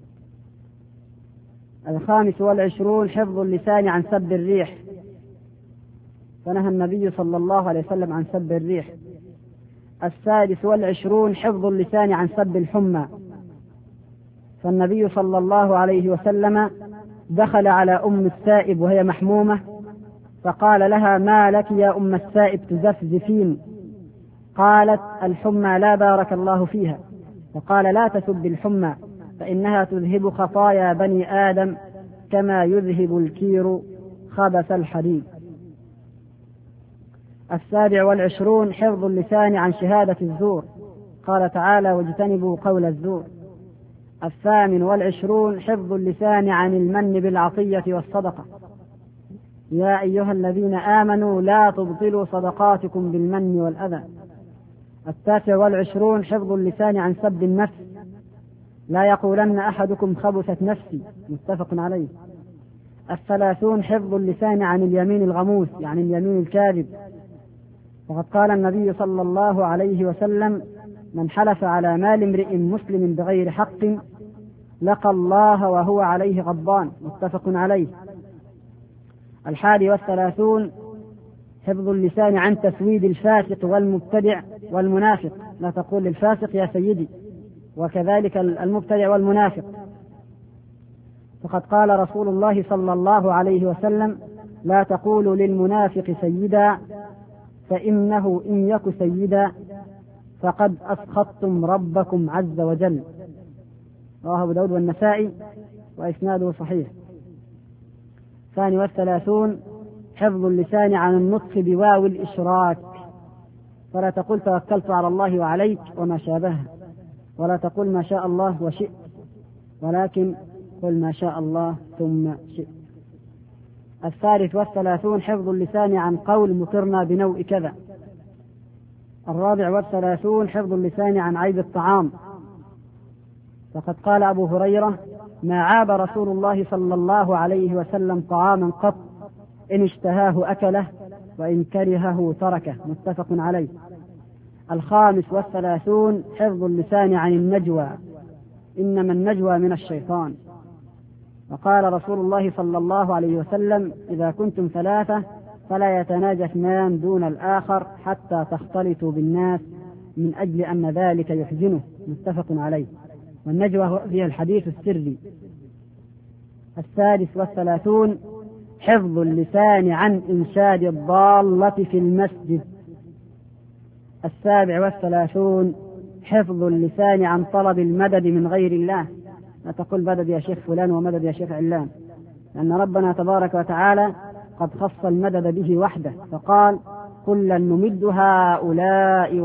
A: الخامس والعشرون، حفظ اللسان عن سب الريح، فنهى النبي صلى الله عليه وسلم عن سب الريح. السادس والعشرون، حفظ اللسان عن سب الحمى، فالنبي صلى الله عليه وسلم دخل على أم السائب وهي محمومة فقال لها: ما لك يا أم السائب تزفزفين؟ قالت: الحمى لا بارك الله فيها. فقال: لا تسب الحمى فإنها تذهب خطايا بني آدم كما يذهب الكير خبث الحديد. السابع والعشرون، حفظ اللسان عن شهادة الزور، قال تعالى: واجتنبوا قول الزور. الثامن والعشرون، حفظ اللسان عن المن بالعطية والصدقة، يا أيها الذين آمنوا لا تبطلوا صدقاتكم بالمن والأذى. التاسع والعشرون حفظ اللسان عن سب النفس، لا يقولن أحدكم خبثت نفسي، متفق عليه. الثلاثون حفظ اللسان عن اليمين الغموس، يعني اليمين الكاذب، وقد قال النبي صلى الله عليه وسلم: من حلف على مال امرئ مسلم بغير حق لقى الله وهو عليه غضبان، متفق عليه. الحادي والثلاثون حفظ اللسان عن تسويد الفاسق والمبتدع والمنافق، لا تقول للفاسق يا سيدي، وكذلك المبتدع والمنافق، فقد قال رسول الله صلى الله عليه وسلم: لا تقولوا للمنافق سيدا فإنه إن يك سيدا فقد أسخطتم ربكم عز وجل، رواه أبو داود والنسائي وإسناده صحيح. الثاني والثلاثون حفظ اللسان عن النطق بواو الإشراك، فلا تقل توكلت على الله وعليك وما شابه، ولا تقل ما شاء الله وشئت، ولكن قل ما شاء الله ثم شئت. الثالث والثلاثون حفظ اللسان عن قول مطرنا بنوء كذا. الرابع والثلاثون حفظ اللسان عن عيب الطعام، فقد قال أبو هريرة: ما عاب رسول الله صلى الله عليه وسلم طعاما قط، إن اشتهاه أكله وإن كرهه تركه، متفق عليه. الخامس والثلاثون حفظ اللسان عن النجوى، إنما النجوى من الشيطان، وقال رسول الله صلى الله عليه وسلم: إذا كنتم ثلاثة فلا يتناجى اثنان دون الآخر حتى تختلطوا بالناس من أجل أن ذلك يحزنه، متفق عليه. والنجوى هو فيها الحديث السري. السادس والثلاثون حفظ اللسان عن إنشاد الضالة في المسجد. السابع والثلاثون حفظ اللسان عن طلب المدد من غير الله، لا تقل مدد يا شيخ فلان ومدد يا شيخ علان، لأن ربنا تبارك وتعالى قد خص المدد به وحده، فقال: كلا نمد هؤلاء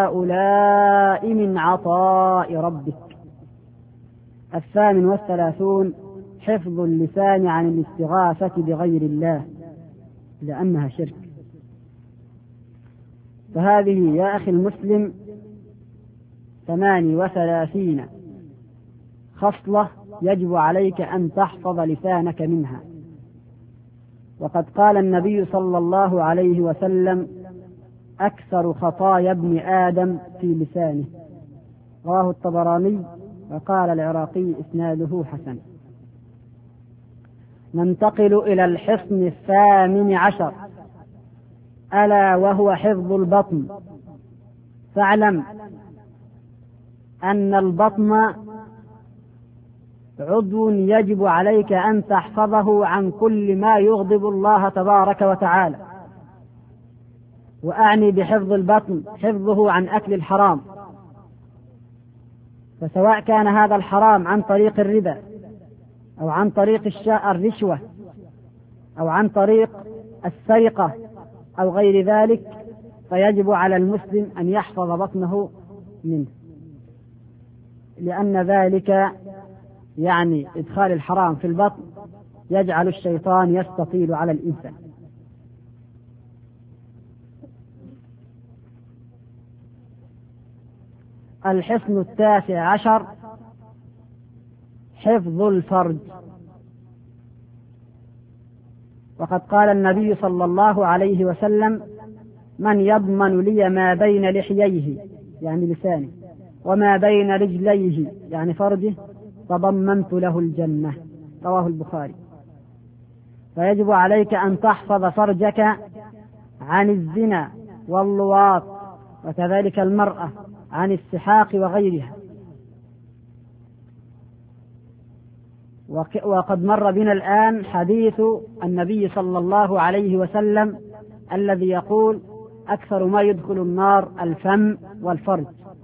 A: وهؤلاء من عطاء ربك. الثامن والثلاثون حفظ اللسان عن الاستغاثة بغير الله، لأنها شرك. فهذه يا أخي المسلم ثماني وثلاثين خصلة يجب عليك أن تحفظ لسانك منها. وقد قال النبي صلى الله عليه وسلم: أكثر خطايا ابن آدم في لسانه، رواه الطبراني، وقال العراقي إسناده حسن. ننتقل إلى الحصن الثامن عشر، ألا وهو حفظ البطن. فاعلم أن البطن عضو يجب عليك أن تحفظه عن كل ما يغضب الله تبارك وتعالى. وأعني بحفظ البطن حفظه عن أكل الحرام، فسواء كان هذا الحرام عن طريق الربا أو عن طريق الرشوة أو عن طريق السرقة أو غير ذلك، فيجب على المسلم أن يحفظ بطنه منه، لأن ذلك يعني إدخال الحرام في البطن يجعل الشيطان يستطيل على الإنسان. الحصن التاسع عشر حفظ الفرج. وقد قال النبي صلى الله عليه وسلم: من يضمن لي ما بين لحييه يعني لسانه وما بين رجليه يعني فرجه فضمنت له الجنة، رواه البخاري. فيجب عليك أن تحفظ فرجك عن الزنا واللواط، وكذلك المرأة عن السحاق وغيرها. وقد مر بنا الآن حديث النبي صلى الله عليه وسلم الذي يقول: أكثر ما يدخل النار الفم والفرج.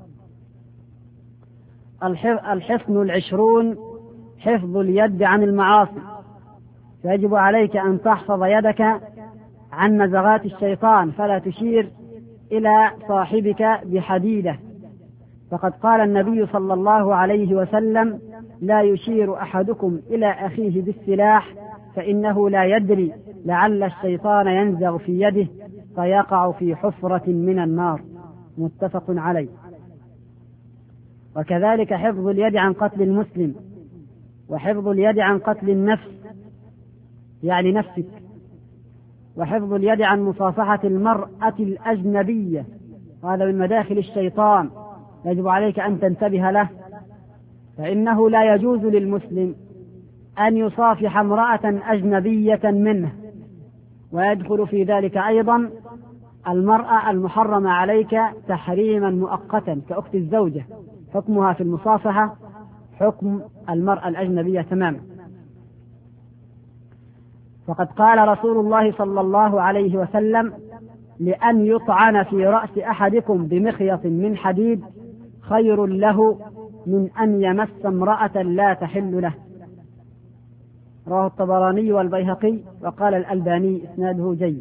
A: الحصن العشرون حفظ اليد عن المعاصي. فيجب عليك أن تحفظ يدك عن نزغات الشيطان، فلا تشير إلى صاحبك بحديدة، فقد قال النبي صلى الله عليه وسلم: لا يشير أحدكم إلى أخيه بالسلاح فإنه لا يدري لعل الشيطان ينزغ في يده فيقع في حفرة من النار. متفق عليه. وكذلك حفظ اليد عن قتل المسلم، وحفظ اليد عن قتل النفس يعني نفسك، وحفظ اليد عن مصافحة المرأة الأجنبية، هذا من مداخل الشيطان يجب عليك أن تنتبه له، فإنه لا يجوز للمسلم أن يصافح امرأة أجنبية منه، ويدخل في ذلك أيضا المرأة المحرمة عليك تحريما مؤقتا كأخت الزوجة، حكمها في المصافحة حكم المرأة الأجنبية تماما. فقد قال رسول الله صلى الله عليه وسلم: لأن يطعن في رأس أحدكم بمخيط من حديد خير له من أن يمس امرأة لا تحل له. رواه الطبراني والبيهقي، وقال الألباني إسناده جيد.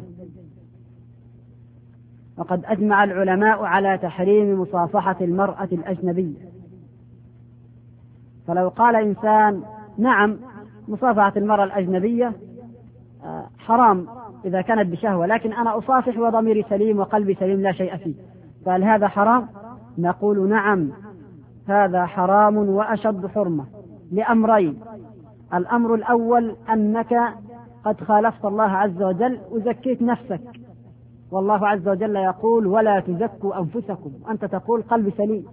A: وقد أجمع العلماء على تحريم مصافحة المرأة الأجنبية. فلو قال إنسان: نعم مصافحة المرأة الأجنبية حرام إذا كانت بشهوة، لكن أنا أصافح وضميري سليم وقلبي سليم لا شيء فيه، فهل هذا حرام؟ نقول: نعم هذا حرام وأشد حرمة لأمرين. الأمر الأول أنك قد خالفت الله عز وجل وزكيت نفسك، والله عز وجل يقول: ولا تزكوا أنفسكم، أنت تقول قلبي سليم.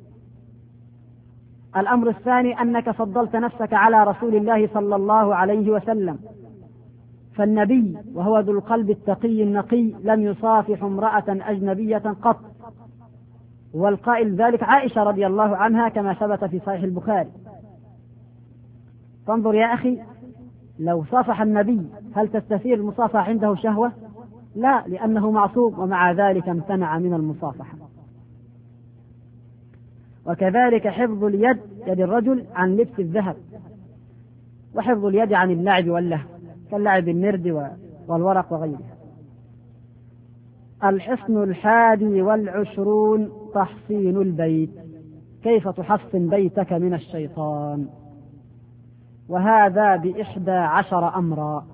A: الأمر الثاني أنك فضلت نفسك على رسول الله صلى الله عليه وسلم، فالنبي وهو ذو القلب التقي النقي لم يصافح امرأة أجنبية قط، والقائل ذلك عائشة رضي الله عنها كما ثبت في صحيح البخاري. فانظر يا أخي، لو صافح النبي هل تستثير المصافحة عنده شهوة؟ لا، لأنه معصوم، ومع ذلك امتنع من المصافحة. وكذلك حفظ اليد، يد الرجل، عن لبس الذهب، وحفظ اليد عن اللعب واللهو كاللعب بالنرد والورق وغيرها. الحصن الحادي والعشرون تحصين البيت، كيف تحصن بيتك من الشيطان، وهذا بإحدى عشر أمرا.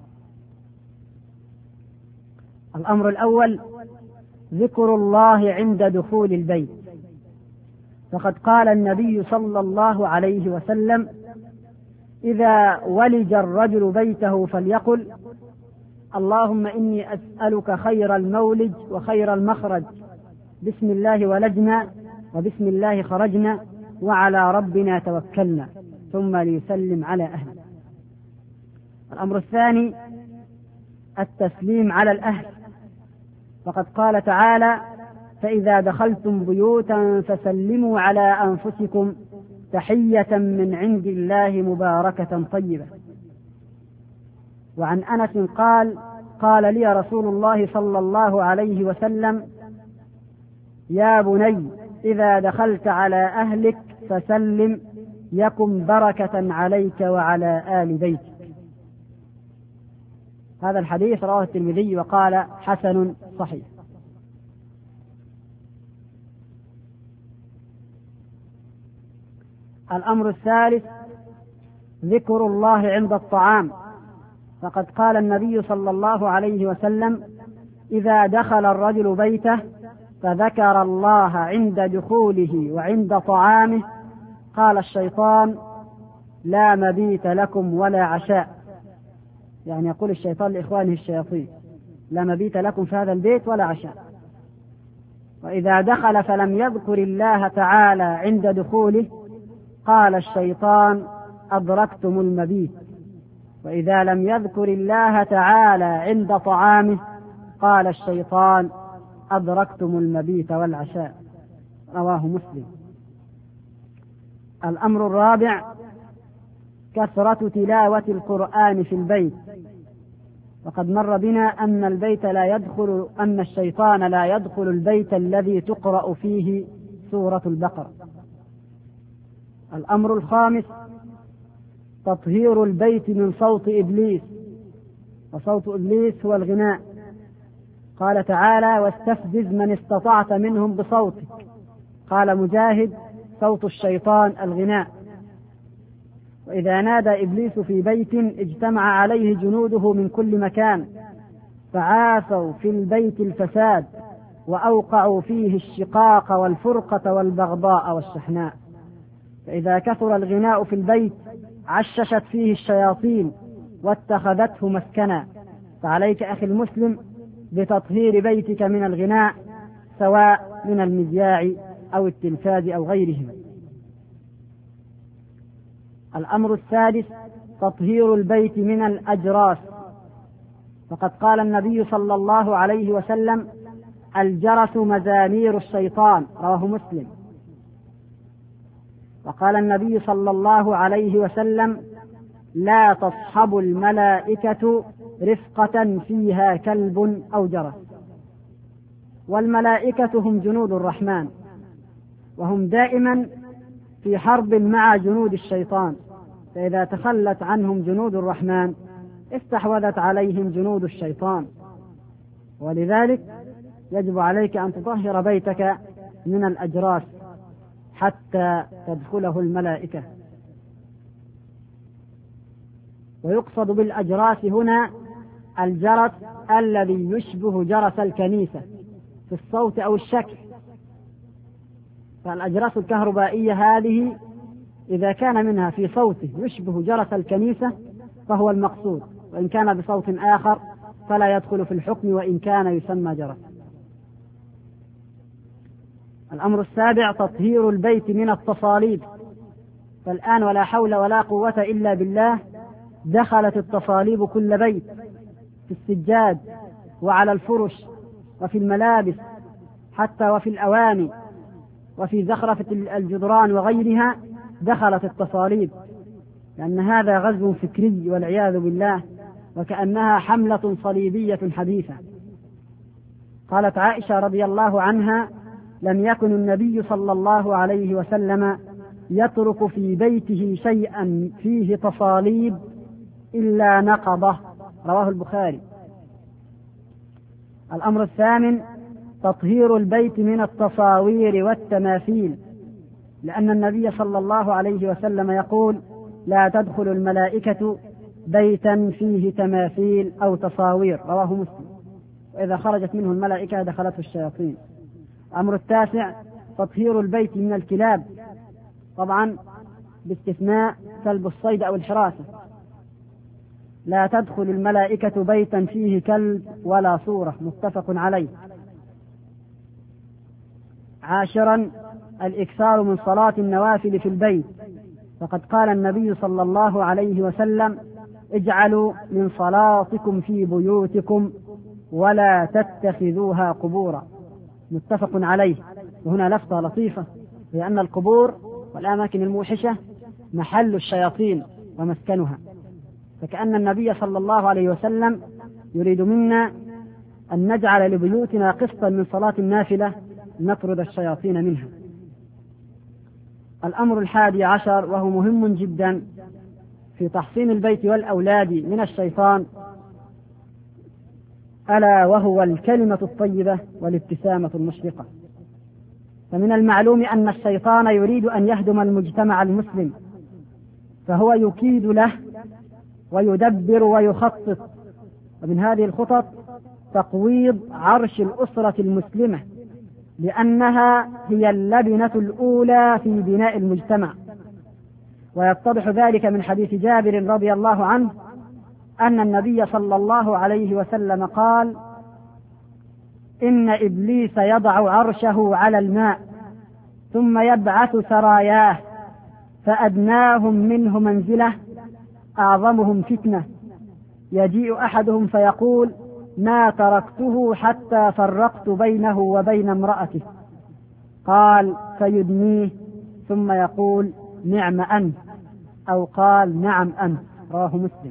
A: الأمر الأول ذكر الله عند دخول البيت، فقد قال النبي صلى الله عليه وسلم: إذا ولج الرجل بيته فليقل: اللهم إني أسألك خير المولج وخير المخرج، بسم الله ولجنا وبسم الله خرجنا وعلى ربنا توكلنا، ثم ليسلم على أهله. الأمر الثاني التسليم على الأهل، فقد قال تعالى: فإذا دخلتم بيوتا فسلموا على أنفسكم تحية من عند الله مباركة طيبة. وعن أنس قال: قال لي رسول الله صلى الله عليه وسلم: يا بني إذا دخلت على أهلك فسلم يكن بركة عليك وعلى آل بيتك. هذا الحديث رواه الترمذي وقال حسن صحيح. الأمر الثالث ذكر الله عند الطعام، فقد قال النبي صلى الله عليه وسلم: إذا دخل الرجل بيته فذكر الله عند دخوله وعند طعامه قال الشيطان: لا مبيت لكم ولا عشاء، يعني يقول الشيطان لإخوانه الشياطين: لا مبيت لكم في هذا البيت ولا عشاء. وإذا دخل فلم يذكر الله تعالى عند دخوله قال الشيطان: أدركتم المبيت. وإذا لم يذكر الله تعالى عند طعامه قال الشيطان: أدركتم المبيت والعشاء. رواه مسلم. الأمر الرابع كثرة تلاوة القرآن في البيت، وقد مر بنا أن البيت لا يدخل أن الشيطان لا يدخل البيت الذي تقرأ فيه سورة البقرة. الأمر الخامس تطهير البيت من صوت إبليس، وصوت إبليس هو الغناء. قال تعالى: واستفزز من استطعت منهم بصوتك. قال مجاهد: صوت الشيطان الغناء. وإذا نادى إبليس في بيت اجتمع عليه جنوده من كل مكان فعاثوا في البيت الفساد وأوقعوا فيه الشقاق والفرقة والبغضاء والشحناء. فإذا كثر الغناء في البيت عششت فيه الشياطين واتخذته مسكنا. فعليك أخي المسلم بتطهير بيتك من الغناء سواء من المذياع أو التلفاز أو غيرهما. الأمر السادس تطهير البيت من الأجراس. فقد قال النبي صلى الله عليه وسلم: الجرس مزامير الشيطان، رواه مسلم. وقال النبي صلى الله عليه وسلم: لا تصحب الملائكة رفقة فيها كلب أو جرس. والملائكة هم جنود الرحمن، وهم دائما في حرب مع جنود الشيطان، فإذا تخلت عنهم جنود الرحمن استحوذت عليهم جنود الشيطان. ولذلك يجب عليك أن تطهر بيتك من الأجراس حتى تدخله الملائكة. ويقصد بالأجراس هنا الجرس الذي يشبه جرس الكنيسة في الصوت أو الشكل. فالأجراس الكهربائية هذه إذا كان منها في صوته يشبه جرس الكنيسة فهو المقصود، وإن كان بصوت آخر فلا يدخل في الحكم وإن كان يسمى جرس. الأمر السابع تطهير البيت من التصاليب. فالآن ولا حول ولا قوة إلا بالله دخلت التصاليب كل بيت، في السجاد وعلى الفرش وفي الملابس حتى وفي الأواني وفي زخرفة الجدران وغيرها دخلت التصاليب، لأن هذا غزو فكري والعياذ بالله، وكأنها حملة صليبية حديثة. قالت عائشة رضي الله عنها: لم يكن النبي صلى الله عليه وسلم يترك في بيته شيئا فيه تصاليب إلا نقضه، رواه البخاري. الأمر الثامن تطهير البيت من التصاوير والتماثيل، لأن النبي صلى الله عليه وسلم يقول: لا تدخل الملائكة بيتا فيه تماثيل أو تصاوير، رواه مسلم. وإذا خرجت منه الملائكة دخلته الشياطين. الأمر التاسع تطهير البيت من الكلاب، طبعا باستثناء كلب الصيد أو الحراسة. لا تدخل الملائكة بيتا فيه كلب ولا صورة، متفق عليه. عاشرا الإكثار من صلاة النوافل في البيت، فقد قال النبي صلى الله عليه وسلم: اجعلوا من صلاتكم في بيوتكم ولا تتخذوها قبورا، متفق عليه. وهنا لفتة لطيفة، لأن القبور والأماكن الموحشة محل الشياطين ومسكنها، فكأن النبي صلى الله عليه وسلم يريد منا أن نجعل لبيوتنا قسطا من صلاة النافلة نطرد الشياطين منها. الأمر الحادي عشر وهو مهم جدا في تحصين البيت والأولاد من الشيطان، ألا وهو الكلمة الطيبة والابتسامة المشرقة. فمن المعلوم أن الشيطان يريد أن يهدم المجتمع المسلم، فهو يكيد له ويدبر ويخطط. ومن هذه الخطط تقويض عرش الأسرة المسلمة، لأنها هي اللبنة الأولى في بناء المجتمع. ويتضح ذلك من حديث جابر رضي الله عنه أن النبي صلى الله عليه وسلم قال: إن إبليس يضع عرشه على الماء ثم يبعث سراياه، فأدناهم منه منزلة أعظمهم فتنة، يجيء أحدهم فيقول: ما تركته حتى فرقت بينه وبين امرأته. قال: فيدنيه ثم يقول: نعم أنت، أو قال: نعم أنت، رواه مسلم.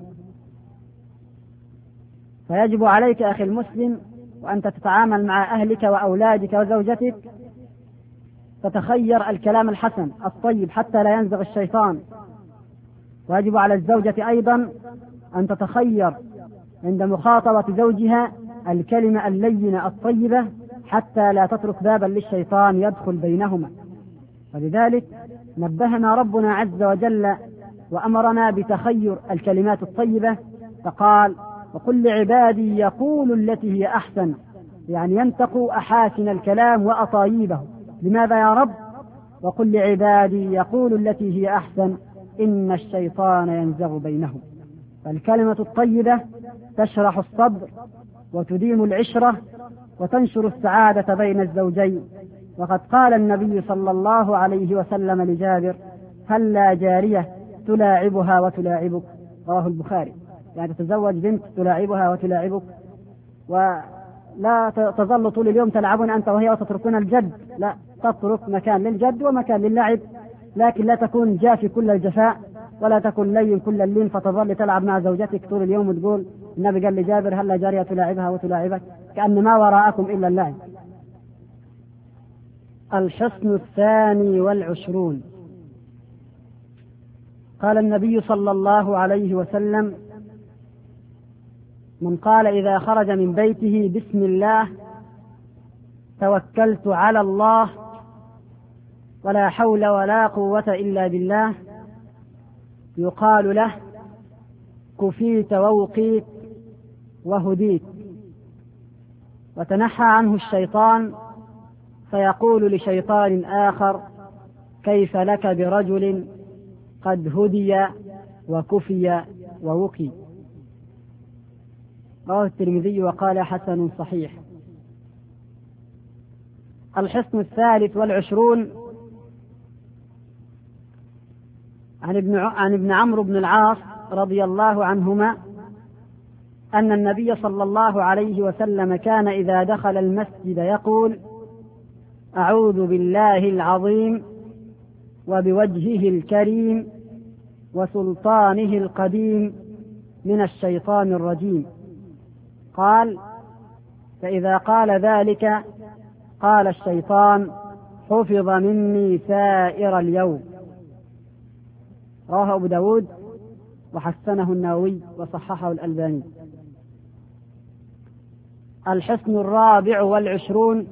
A: فيجب عليك أخي المسلم وأنت تتعامل مع أهلك وأولادك وزوجتك تتخير الكلام الحسن الطيب حتى لا ينزغ الشيطان. ويجب على الزوجة أيضا أن تتخير عند مخاطبة زوجها الكلمة اللينة الطيبة حتى لا تترك بابا للشيطان يدخل بينهما. ولذلك نبهنا ربنا عز وجل وأمرنا بتخير الكلمات الطيبة، فقال: وقل لعبادي يقولوا التي هي أحسن، يعني ينتقوا أحاسن الكلام وأطايبه. لماذا يا رب؟ وقل لعبادي يقولوا التي هي أحسن إن الشيطان ينزغ بينهم. فالكلمة الطيبة تشرح الصدر وتديم العشرة وتنشر السعادة بين الزوجين. وقد قال النبي صلى الله عليه وسلم لجابر: هل لا جارية تلاعبها وتلاعبك؟ رواه البخاري. يعني تتزوج بنت تلاعبها وتلاعبك، ولا تظل طول اليوم تلعبون أنت وهي وتتركون الجد، لا، تترك مكان للجد ومكان للعب، لكن لا تكون جافي كل الجفاء ولا تكون لين كل اللين فتظل تلعب مع زوجتك طول اليوم وتقول النبي قال لجابر: هل لا جارية تلاعبها وتلاعبك؟ كأن ما وراءكم إلا اللعب. الحصن الثاني والعشرون. قال النبي صلى الله عليه وسلم: من قال إذا خرج من بيته بسم الله توكلت على الله ولا حول ولا قوة إلا بالله، يقال له: كفيت ووقيت وهديت. وتنحى عنه الشيطان فيقول لشيطان آخر: كيف لك برجل قد هدي وكفي ووقي. رواه الترمذي وقال: حسن صحيح. الحصن الثالث والعشرون. عن ابن عن ابن عمرو بن العاص رضي الله عنهما أن النبي صلى الله عليه وسلم كان إذا دخل المسجد يقول: أعوذ بالله العظيم وبوجهه الكريم وسلطانه القديم من الشيطان الرجيم. قال: فإذا قال ذلك قال الشيطان: حفظ مني سائر اليوم. رواه أبو داود وحسنه النووي وصححه الألباني. الحصن الرابع والعشرون.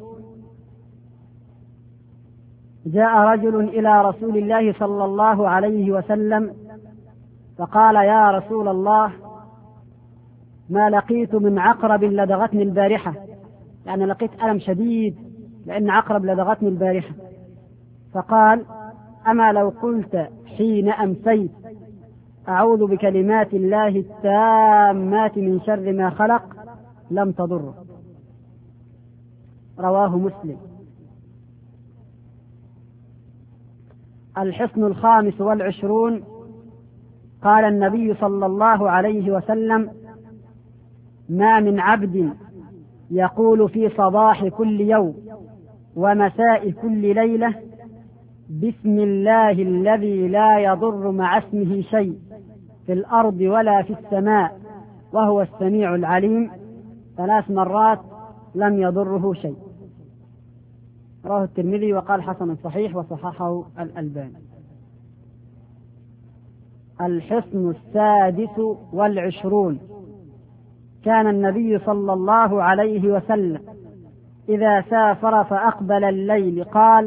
A: جاء رجل إلى رسول الله صلى الله عليه وسلم فقال: يا رسول الله، ما لقيت من عقرب لدغتني البارحة، يعني لقيت ألم شديد لأن عقرب لدغتني البارحة. فقال: أما لو قلت حين أمسيت أعوذ بكلمات الله التامات من شر ما خلق لم تضر. رواه مسلم. الحصن الخامس والعشرون. قال النبي صلى الله عليه وسلم: ما من عبد يقول في صباح كل يوم ومساء كل ليلة بسم الله الذي لا يضر مع اسمه شيء في الأرض ولا في السماء وهو السميع العليم ثلاث مرات لم يضره شيء. رواه الترمذي وقال: حسن صحيح وصححه الألباني. الحصن السادس والعشرون. كان النبي صلى الله عليه وسلم إذا سافر فأقبل الليل قال: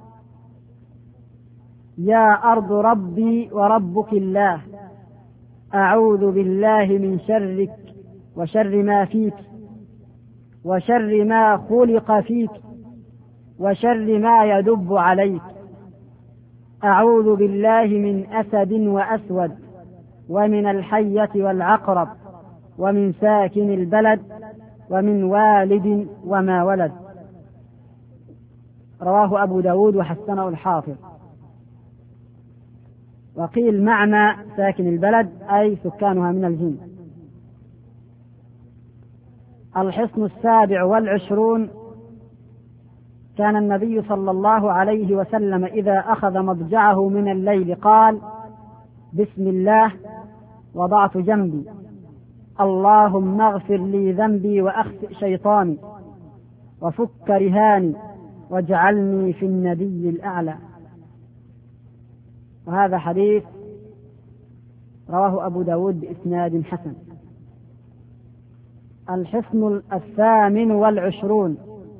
A: يا أرض ربي وربك الله، أعوذ بالله من شرك وشر ما فيك وشر ما خلق فيك وشر ما يدب عليك، أعوذ بالله من أسد وأسود ومن الحية والعقرب ومن ساكن البلد ومن والد وما ولد. رواه أبو داود وحسنه الحافظ. وقيل معنى ساكن البلد أي سكانها من الجن. الحصن السابع والعشرون. كان النبي صلى الله عليه وسلم إذا أخذ مضجعه من الليل قال: بسم الله وضعت جنبي، اللهم اغفر لي ذنبي وأخطئ شيطاني وفك رهاني واجعلني في النبي الأعلى. وهذا حديث رواه أبو داود بإسناد حسن. الحصن الثامن والعشرون.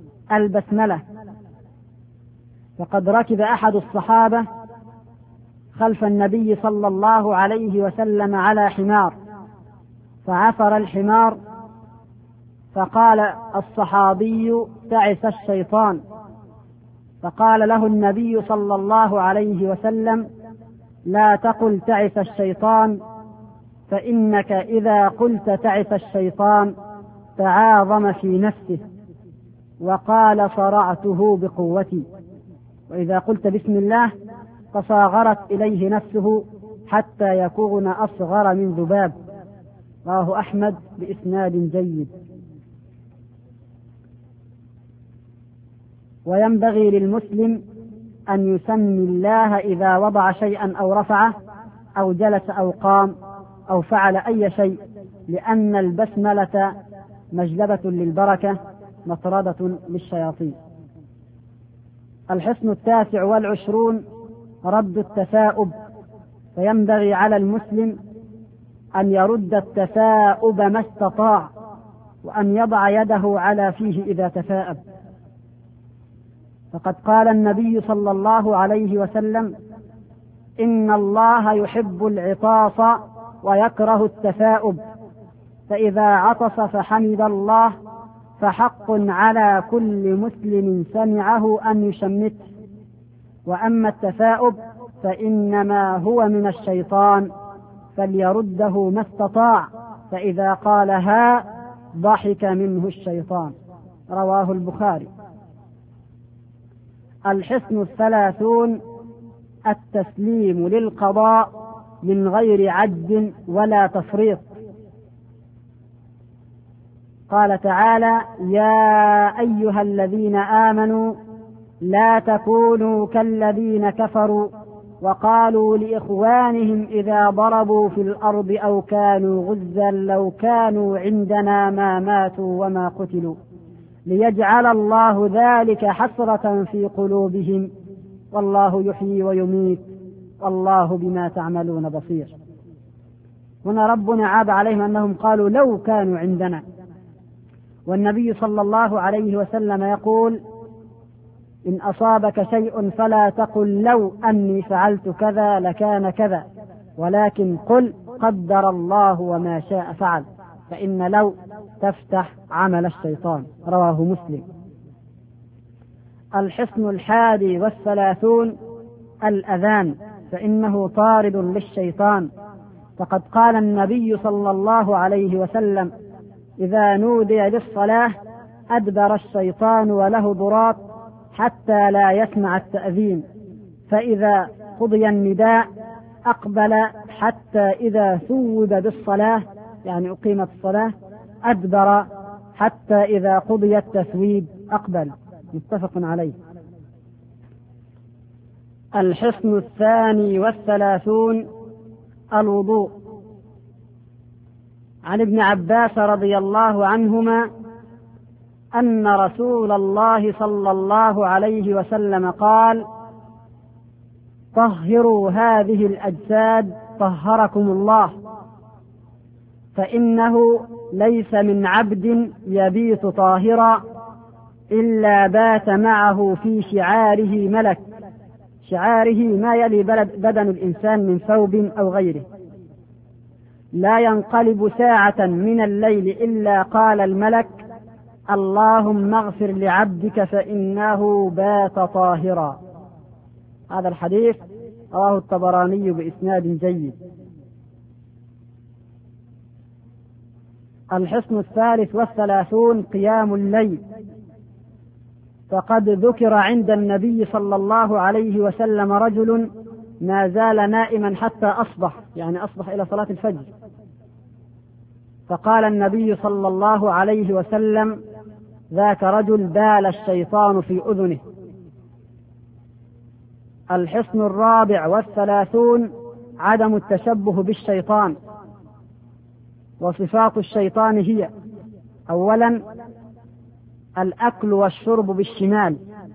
A: البسملة. فقد ركب أحد الصحابة خلف النبي صلى الله عليه وسلم على حمار، فعثر الحمار، فقال الصحابي: تعس الشيطان. فقال له النبي صلى الله عليه وسلم: لا تقل تعس الشيطان، فإنك إذا قلت تعس الشيطان تعاظم في نفسه وقال: صرعته بقوتي. وإذا قلت بسم الله تصاغرت إليه نفسه حتى يكون أصغر من ذباب. رواه أحمد بإسناد جيد. وينبغي للمسلم أن يسمي الله إذا وضع شيئا أو رفعه أو جلس أو قام أو فعل أي شيء، لأن البسملة مجلبة للبركة مطردة للشياطين. الحصن التاسع والعشرون: رد التثاؤب. فينبغي على المسلم أن يرد التثاؤب ما استطاع، وأن يضع يده على فيه إذا تثاءب. فقد قال النبي صلى الله عليه وسلم: إن الله يحب العطاس ويكره التثاؤب، فإذا عطس فحمد الله فحق على كل مسلم سمعه أن يشمته، وأما التثاؤب فإنما هو من الشيطان فليرده ما استطاع، فإذا قال ها ضحك منه الشيطان. رواه البخاري. الحصن الثلاثون: التسليم للقضاء من غير عجز ولا تفريط. قال تعالى: يا أيها الذين آمنوا لا تكونوا كالذين كفروا وقالوا لإخوانهم إذا ضربوا في الأرض أو كانوا غزا لو كانوا عندنا ما ماتوا وما قتلوا ليجعل الله ذلك حسرة في قلوبهم والله يحيي ويميت والله بما تعملون بصير. هنا ربنا عاب عليهم أنهم قالوا لو كانوا عندنا، والنبي صلى الله عليه وسلم يقول: إن أصابك شيء فلا تقل لو أني فعلت كذا لكان كذا، ولكن قل قدر الله وما شاء فعل، فإن لو تفتح عمل الشيطان. رواه مسلم. الحصن الحادي والثلاثون: الأذان، فإنه طارد للشيطان. فقد قال النبي صلى الله عليه وسلم: إذا نودي للصلاة أدبر الشيطان وله ضراط حتى لا يسمع التأذين، فإذا قضي النداء أقبل حتى إذا ثوب بالصلاة، يعني أقيمت الصلاة، أدبر حتى إذا قضي التثويب أقبل. متفق عليه. الحصن الثاني والثلاثون: الوضوء. عن ابن عباس رضي الله عنهما أن رسول الله صلى الله عليه وسلم قال: طهروا هذه الأجساد طهركم الله، فإنه ليس من عبد يبيت طاهرا إلا بات معه في شعاره ملك. شعاره ما يلي بدن الإنسان من ثوب أو غيره. لا ينقلب ساعة من الليل إلا قال الملك: اللهم اغفر لعبدك فإنه بات طاهرا. هذا الحديث رواه الطبراني بإسناد جيد. الحصن الثالث والثلاثون: قيام الليل. فقد ذكر عند النبي صلى الله عليه وسلم رجل ما زال نائما حتى أصبح، يعني أصبح إلى صلاة الفجر، فقال النبي صلى الله عليه وسلم: ذاك رجل بال الشيطان في أذنه. الحصن الرابع والثلاثون: عدم التشبه بالشيطان. وصفات الشيطان هي: أولا الأكل والشرب بالشمال،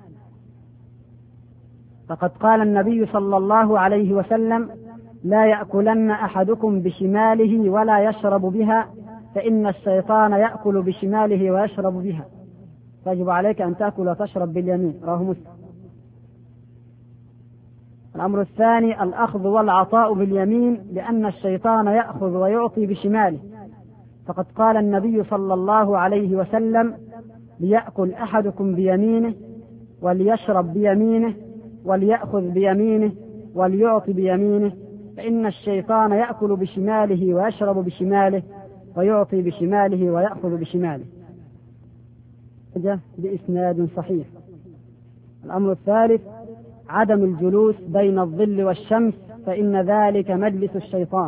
A: فقد قال النبي صلى الله عليه وسلم: لا يأكلن أحدكم بشماله ولا يشرب بها، فإن الشيطان يأكل بشماله ويشرب بها، فيجب عليك أن تأكل وتشرب باليمين. رواه مسلم. الأمر الثاني الأخذ والعطاء باليمين، لأن الشيطان يأخذ ويعطي بشماله، فقد قال النبي صلى الله عليه وسلم: ليأكل أحدكم بيمينه وليشرب بيمينه وليأخذ بيمينه وليعطي بيمينه، فإن الشيطان يأكل بشماله ويشرب بشماله ويعطي بشماله ويأخذ بشماله، بإسناد صحيح. الأمر الثالث عدم الجلوس بين الظل والشمس، فإن ذلك مجلس الشيطان،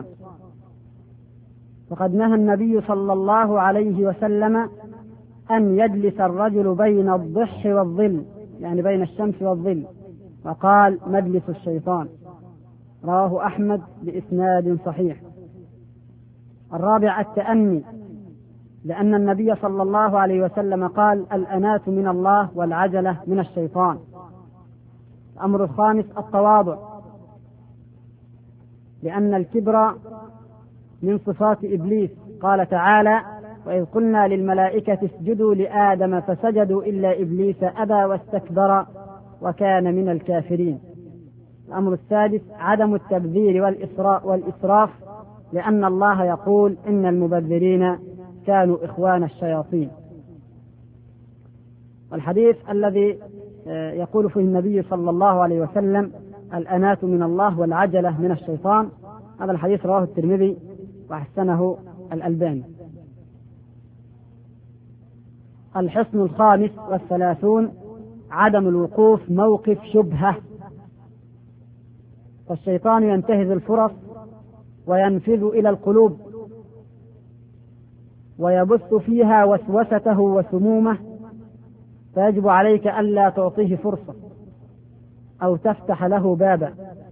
A: وقد نهى النبي صلى الله عليه وسلم أن يجلس الرجل بين الضح والظل، يعني بين الشمس والظل، وقال مجلس الشيطان، رواه أحمد بإسناد صحيح. الرابع التأني، لأن النبي صلى الله عليه وسلم قال: الأنات من الله والعجلة من الشيطان. الأمر الخامس التواضع، لأن الكبر من صفات إبليس، قال تعالى: وإذ قلنا للملائكة اسجدوا لآدم فسجدوا إلا إبليس أبى واستكبر وكان من الكافرين. الأمر السادس عدم التبذير والإسراف، لأن الله يقول: إن المبذرين كانوا إخوان الشياطين. والحديث الذي يقول فيه النبي صلى الله عليه وسلم: الأنات من الله والعجلة من الشيطان، هذا الحديث رواه الترمذي وحسنه الألباني. الحصن الخامس والثلاثون عدم الوقوف موقف شبهة، فالشيطان ينتهز الفرص وينفذ إلى القلوب ويبث فيها وسوسته وسمومه، فيجب عليك ألا تعطيه فرصة أو تفتح له بابا.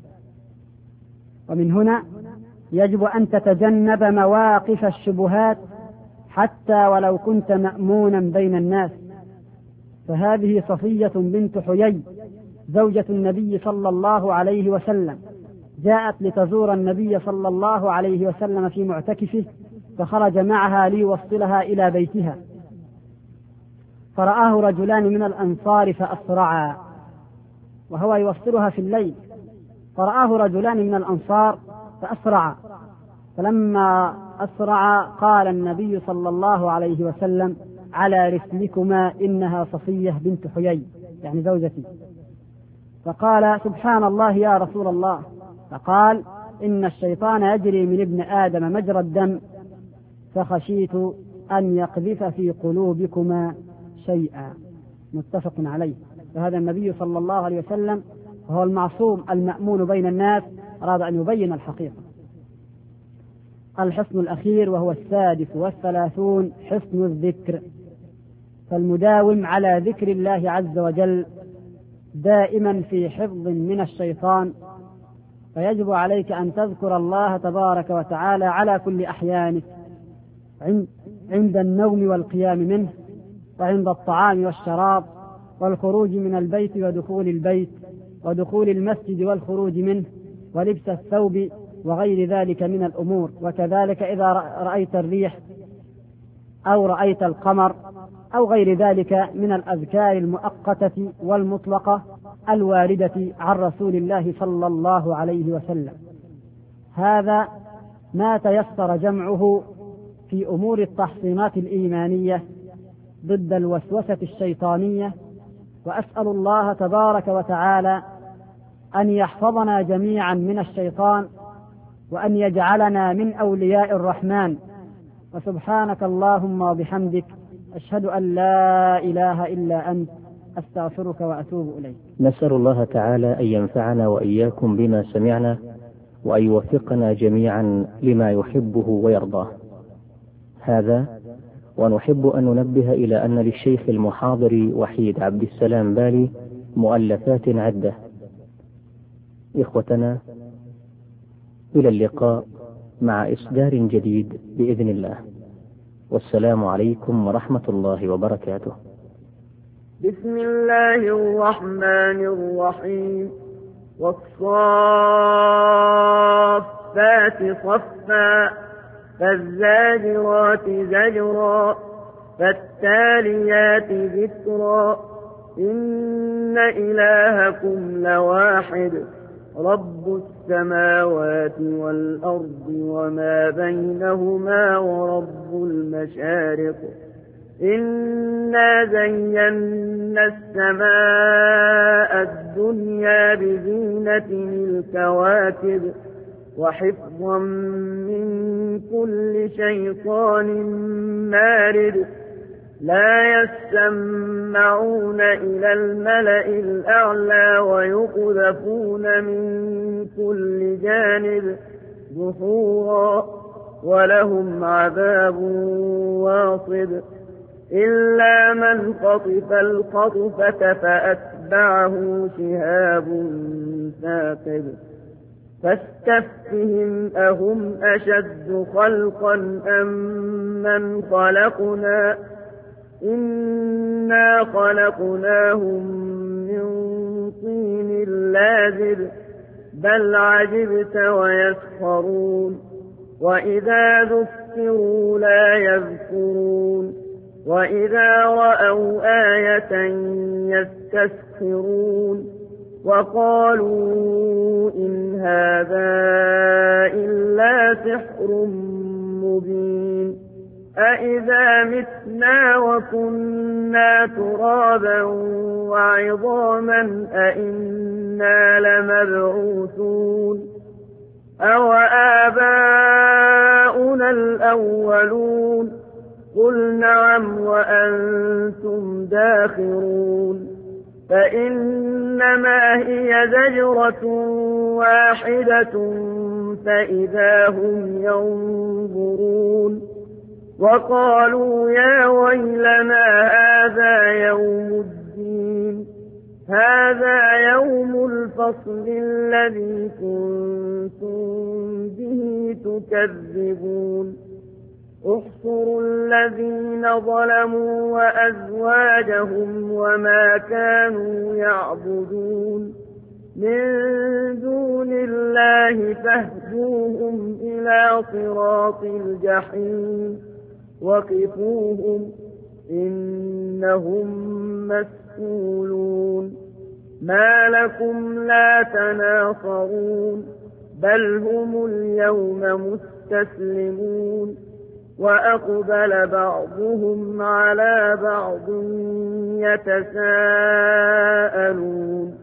A: ومن هنا يجب أن تتجنب مواقف الشبهات حتى ولو كنت مأمونا بين الناس، فهذه صفية بنت حيي زوجة النبي صلى الله عليه وسلم، جاءت لتزور النبي صلى الله عليه وسلم في معتكفه، فخرج معها ليوصلها إلى بيتها، فرآه رجلان من الأنصار فأسرعا، وهو يوصلها في الليل، فرآه رجلان من الأنصار فأسرعا، فلما أسرع قال النبي صلى الله عليه وسلم: على رسلكما إنها صفية بنت حيي، يعني زوجتي. فقال: سبحان الله يا رسول الله. فقال: إن الشيطان يجري من ابن آدم مجرى الدم، فخشيت أن يقذف في قلوبكما شيئا، متفق عليه. فهذا النبي صلى الله عليه وسلم وهو المعصوم المأمون بين الناس أراد أن يبين الحقيقة. الحصن الأخير وهو السادس والثلاثون حصن الذكر، فالمداوم على ذكر الله عز وجل دائما في حفظ من الشيطان، فيجب عليك أن تذكر الله تبارك وتعالى على كل أحيانك، عند النوم والقيام منه، وعند الطعام والشراب، والخروج من البيت ودخول البيت، ودخول المسجد والخروج منه، ولبس الثوب وغير ذلك من الأمور. وكذلك إذا رأيت الريح أو رأيت القمر أو غير ذلك من الأذكار المؤقتة والمطلقة الواردة عن رسول الله صلى الله عليه وسلم. هذا ما تيسر جمعه في أمور التحصينات الإيمانية ضد الوسوسة الشيطانية، وأسأل الله تبارك وتعالى أن يحفظنا جميعا من الشيطان، وأن يجعلنا من أولياء الرحمن. وسبحانك اللهم وبحمدك، أشهد أن لا إله إلا أنت، أستغفرك وأتوب إليك.
B: نسأل الله تعالى أن ينفعنا وإياكم بما سمعنا، وأن يوفقنا جميعا لما يحبه ويرضاه. هذا ونحب أن ننبه إلى أن للشيخ المحاضر وحيد عبد السلام بالي مؤلفات عدة. إخوتنا، إلى اللقاء مع إصدار جديد بإذن الله، والسلام عليكم ورحمة الله وبركاته.
C: بسم الله الرحمن الرحيم. والصافات صفا فالزاجرات زجرا فالتاليات ذكرا إن إلهكم لواحد رب السماوات والأرض وما بينهما ورب المشارق إنا زينا السماء الدنيا بزينة الكواكب وحفظا من كل شيطان مارد لا يسمعون إلى الملأ الأعلى ويقذفون من كل جانب دحورا ولهم عذاب واصب إلا من خطف الخطفة فأتبعه شهاب ثاقب فاستفتهم أهم أشد خلقا أم من خلقنا إنا خلقناهم من طين لازب بل عجبت ويسخرون وإذا ذكروا لا يذكرون وإذا رأوا آية يستسخرون وقالوا إن هذا إلا سحر مبين أإذا متنا وكنا ترابا وعظاما أإنا لمبعوثون أو آباؤنا الأولون قل نعم وأنتم داخرون فإنما هي زجرة واحدة فإذا هم ينظرون وقالوا يا ويلنا هذا يوم الدين هذا يوم الفصل الذي كنتم به تكذبون احصروا الذين ظلموا وأزواجهم وما كانوا يعبدون من دون الله فاهدوهم إلى صراط الجحيم وقفوهم إنهم مسئولون ما لكم لا تناصرون بل هم اليوم مستسلمون وأقبل بعضهم على بعض يتساءلون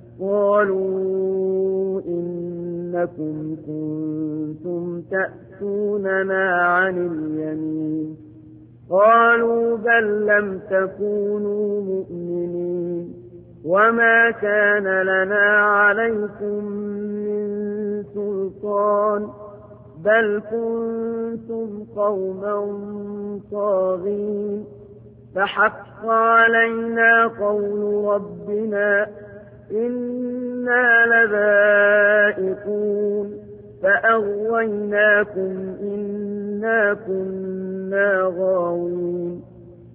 C: قالوا إنكم كنتم تأتوننا عن اليمين قالوا بل لم تكونوا مؤمنين وما كان لنا عليكم من سلطان بل كنتم قوما طاغين فحق علينا قول ربنا إنا لذائقون فأغويناكم إنا كنا غاوين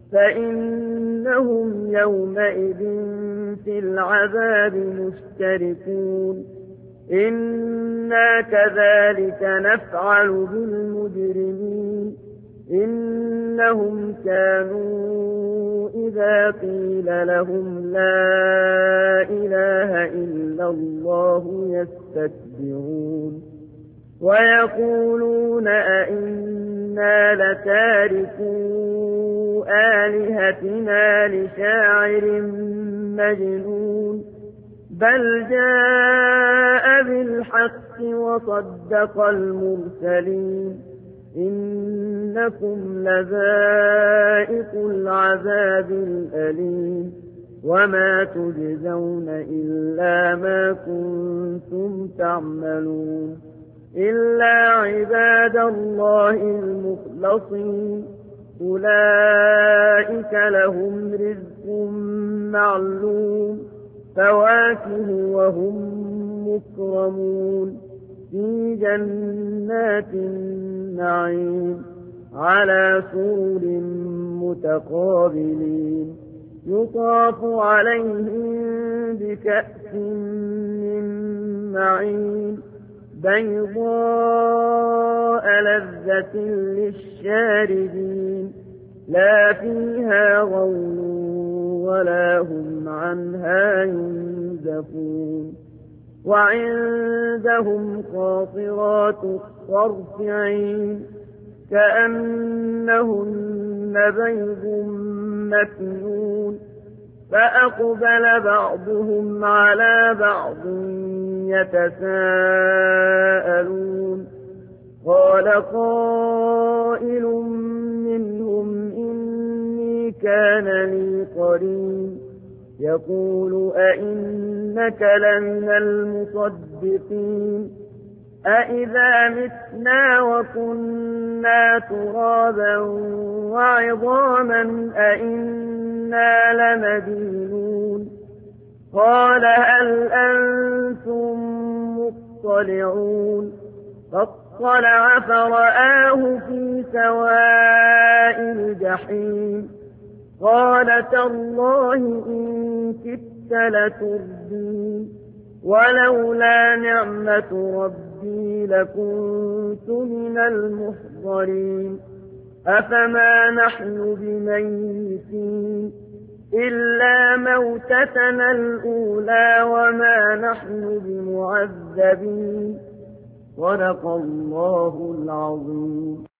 C: فإنهم يومئذ في العذاب مشتركون إنا كذلك نفعل بالمجرمين إنهم كانوا إذا قيل لهم لا إله إلا الله يستكبرون ويقولون أئنا لتاركو آلهتنا لشاعر مجنون بل جاء بالحق وصدق المرسلين إنكم لذائق العذاب الأليم وما تجزون إلا ما كنتم تعملون إلا عباد الله المخلصين أولئك لهم رزق معلوم فواكه وهم مكرمون في جنات النعيم على سرر متقابلين يطاف عليهم بكأس من معين بيضاء لذة للشاربين لا فيها غول ولا هم عنها ينزفون وعندهم قاصرات الطرف عين كأنهن بيض مكنون فأقبل بعضهم على بعض يتساءلون قال قائل منهم إني كان لي قرين يقول أئنك لمن المصدقين أئذا متنا وكنا ترابا وعظاما أئنا لمدينون قال هل أنتم مطلعون فاطلع فرآه في سواء الجحيم قال تالله إن كدت لتردين ولولا نعمة ربي لكنت من المحضرين أفما نحن بميتين إلا موتتنا الأولى وما نحن بمعذبين صدق الله العظيم.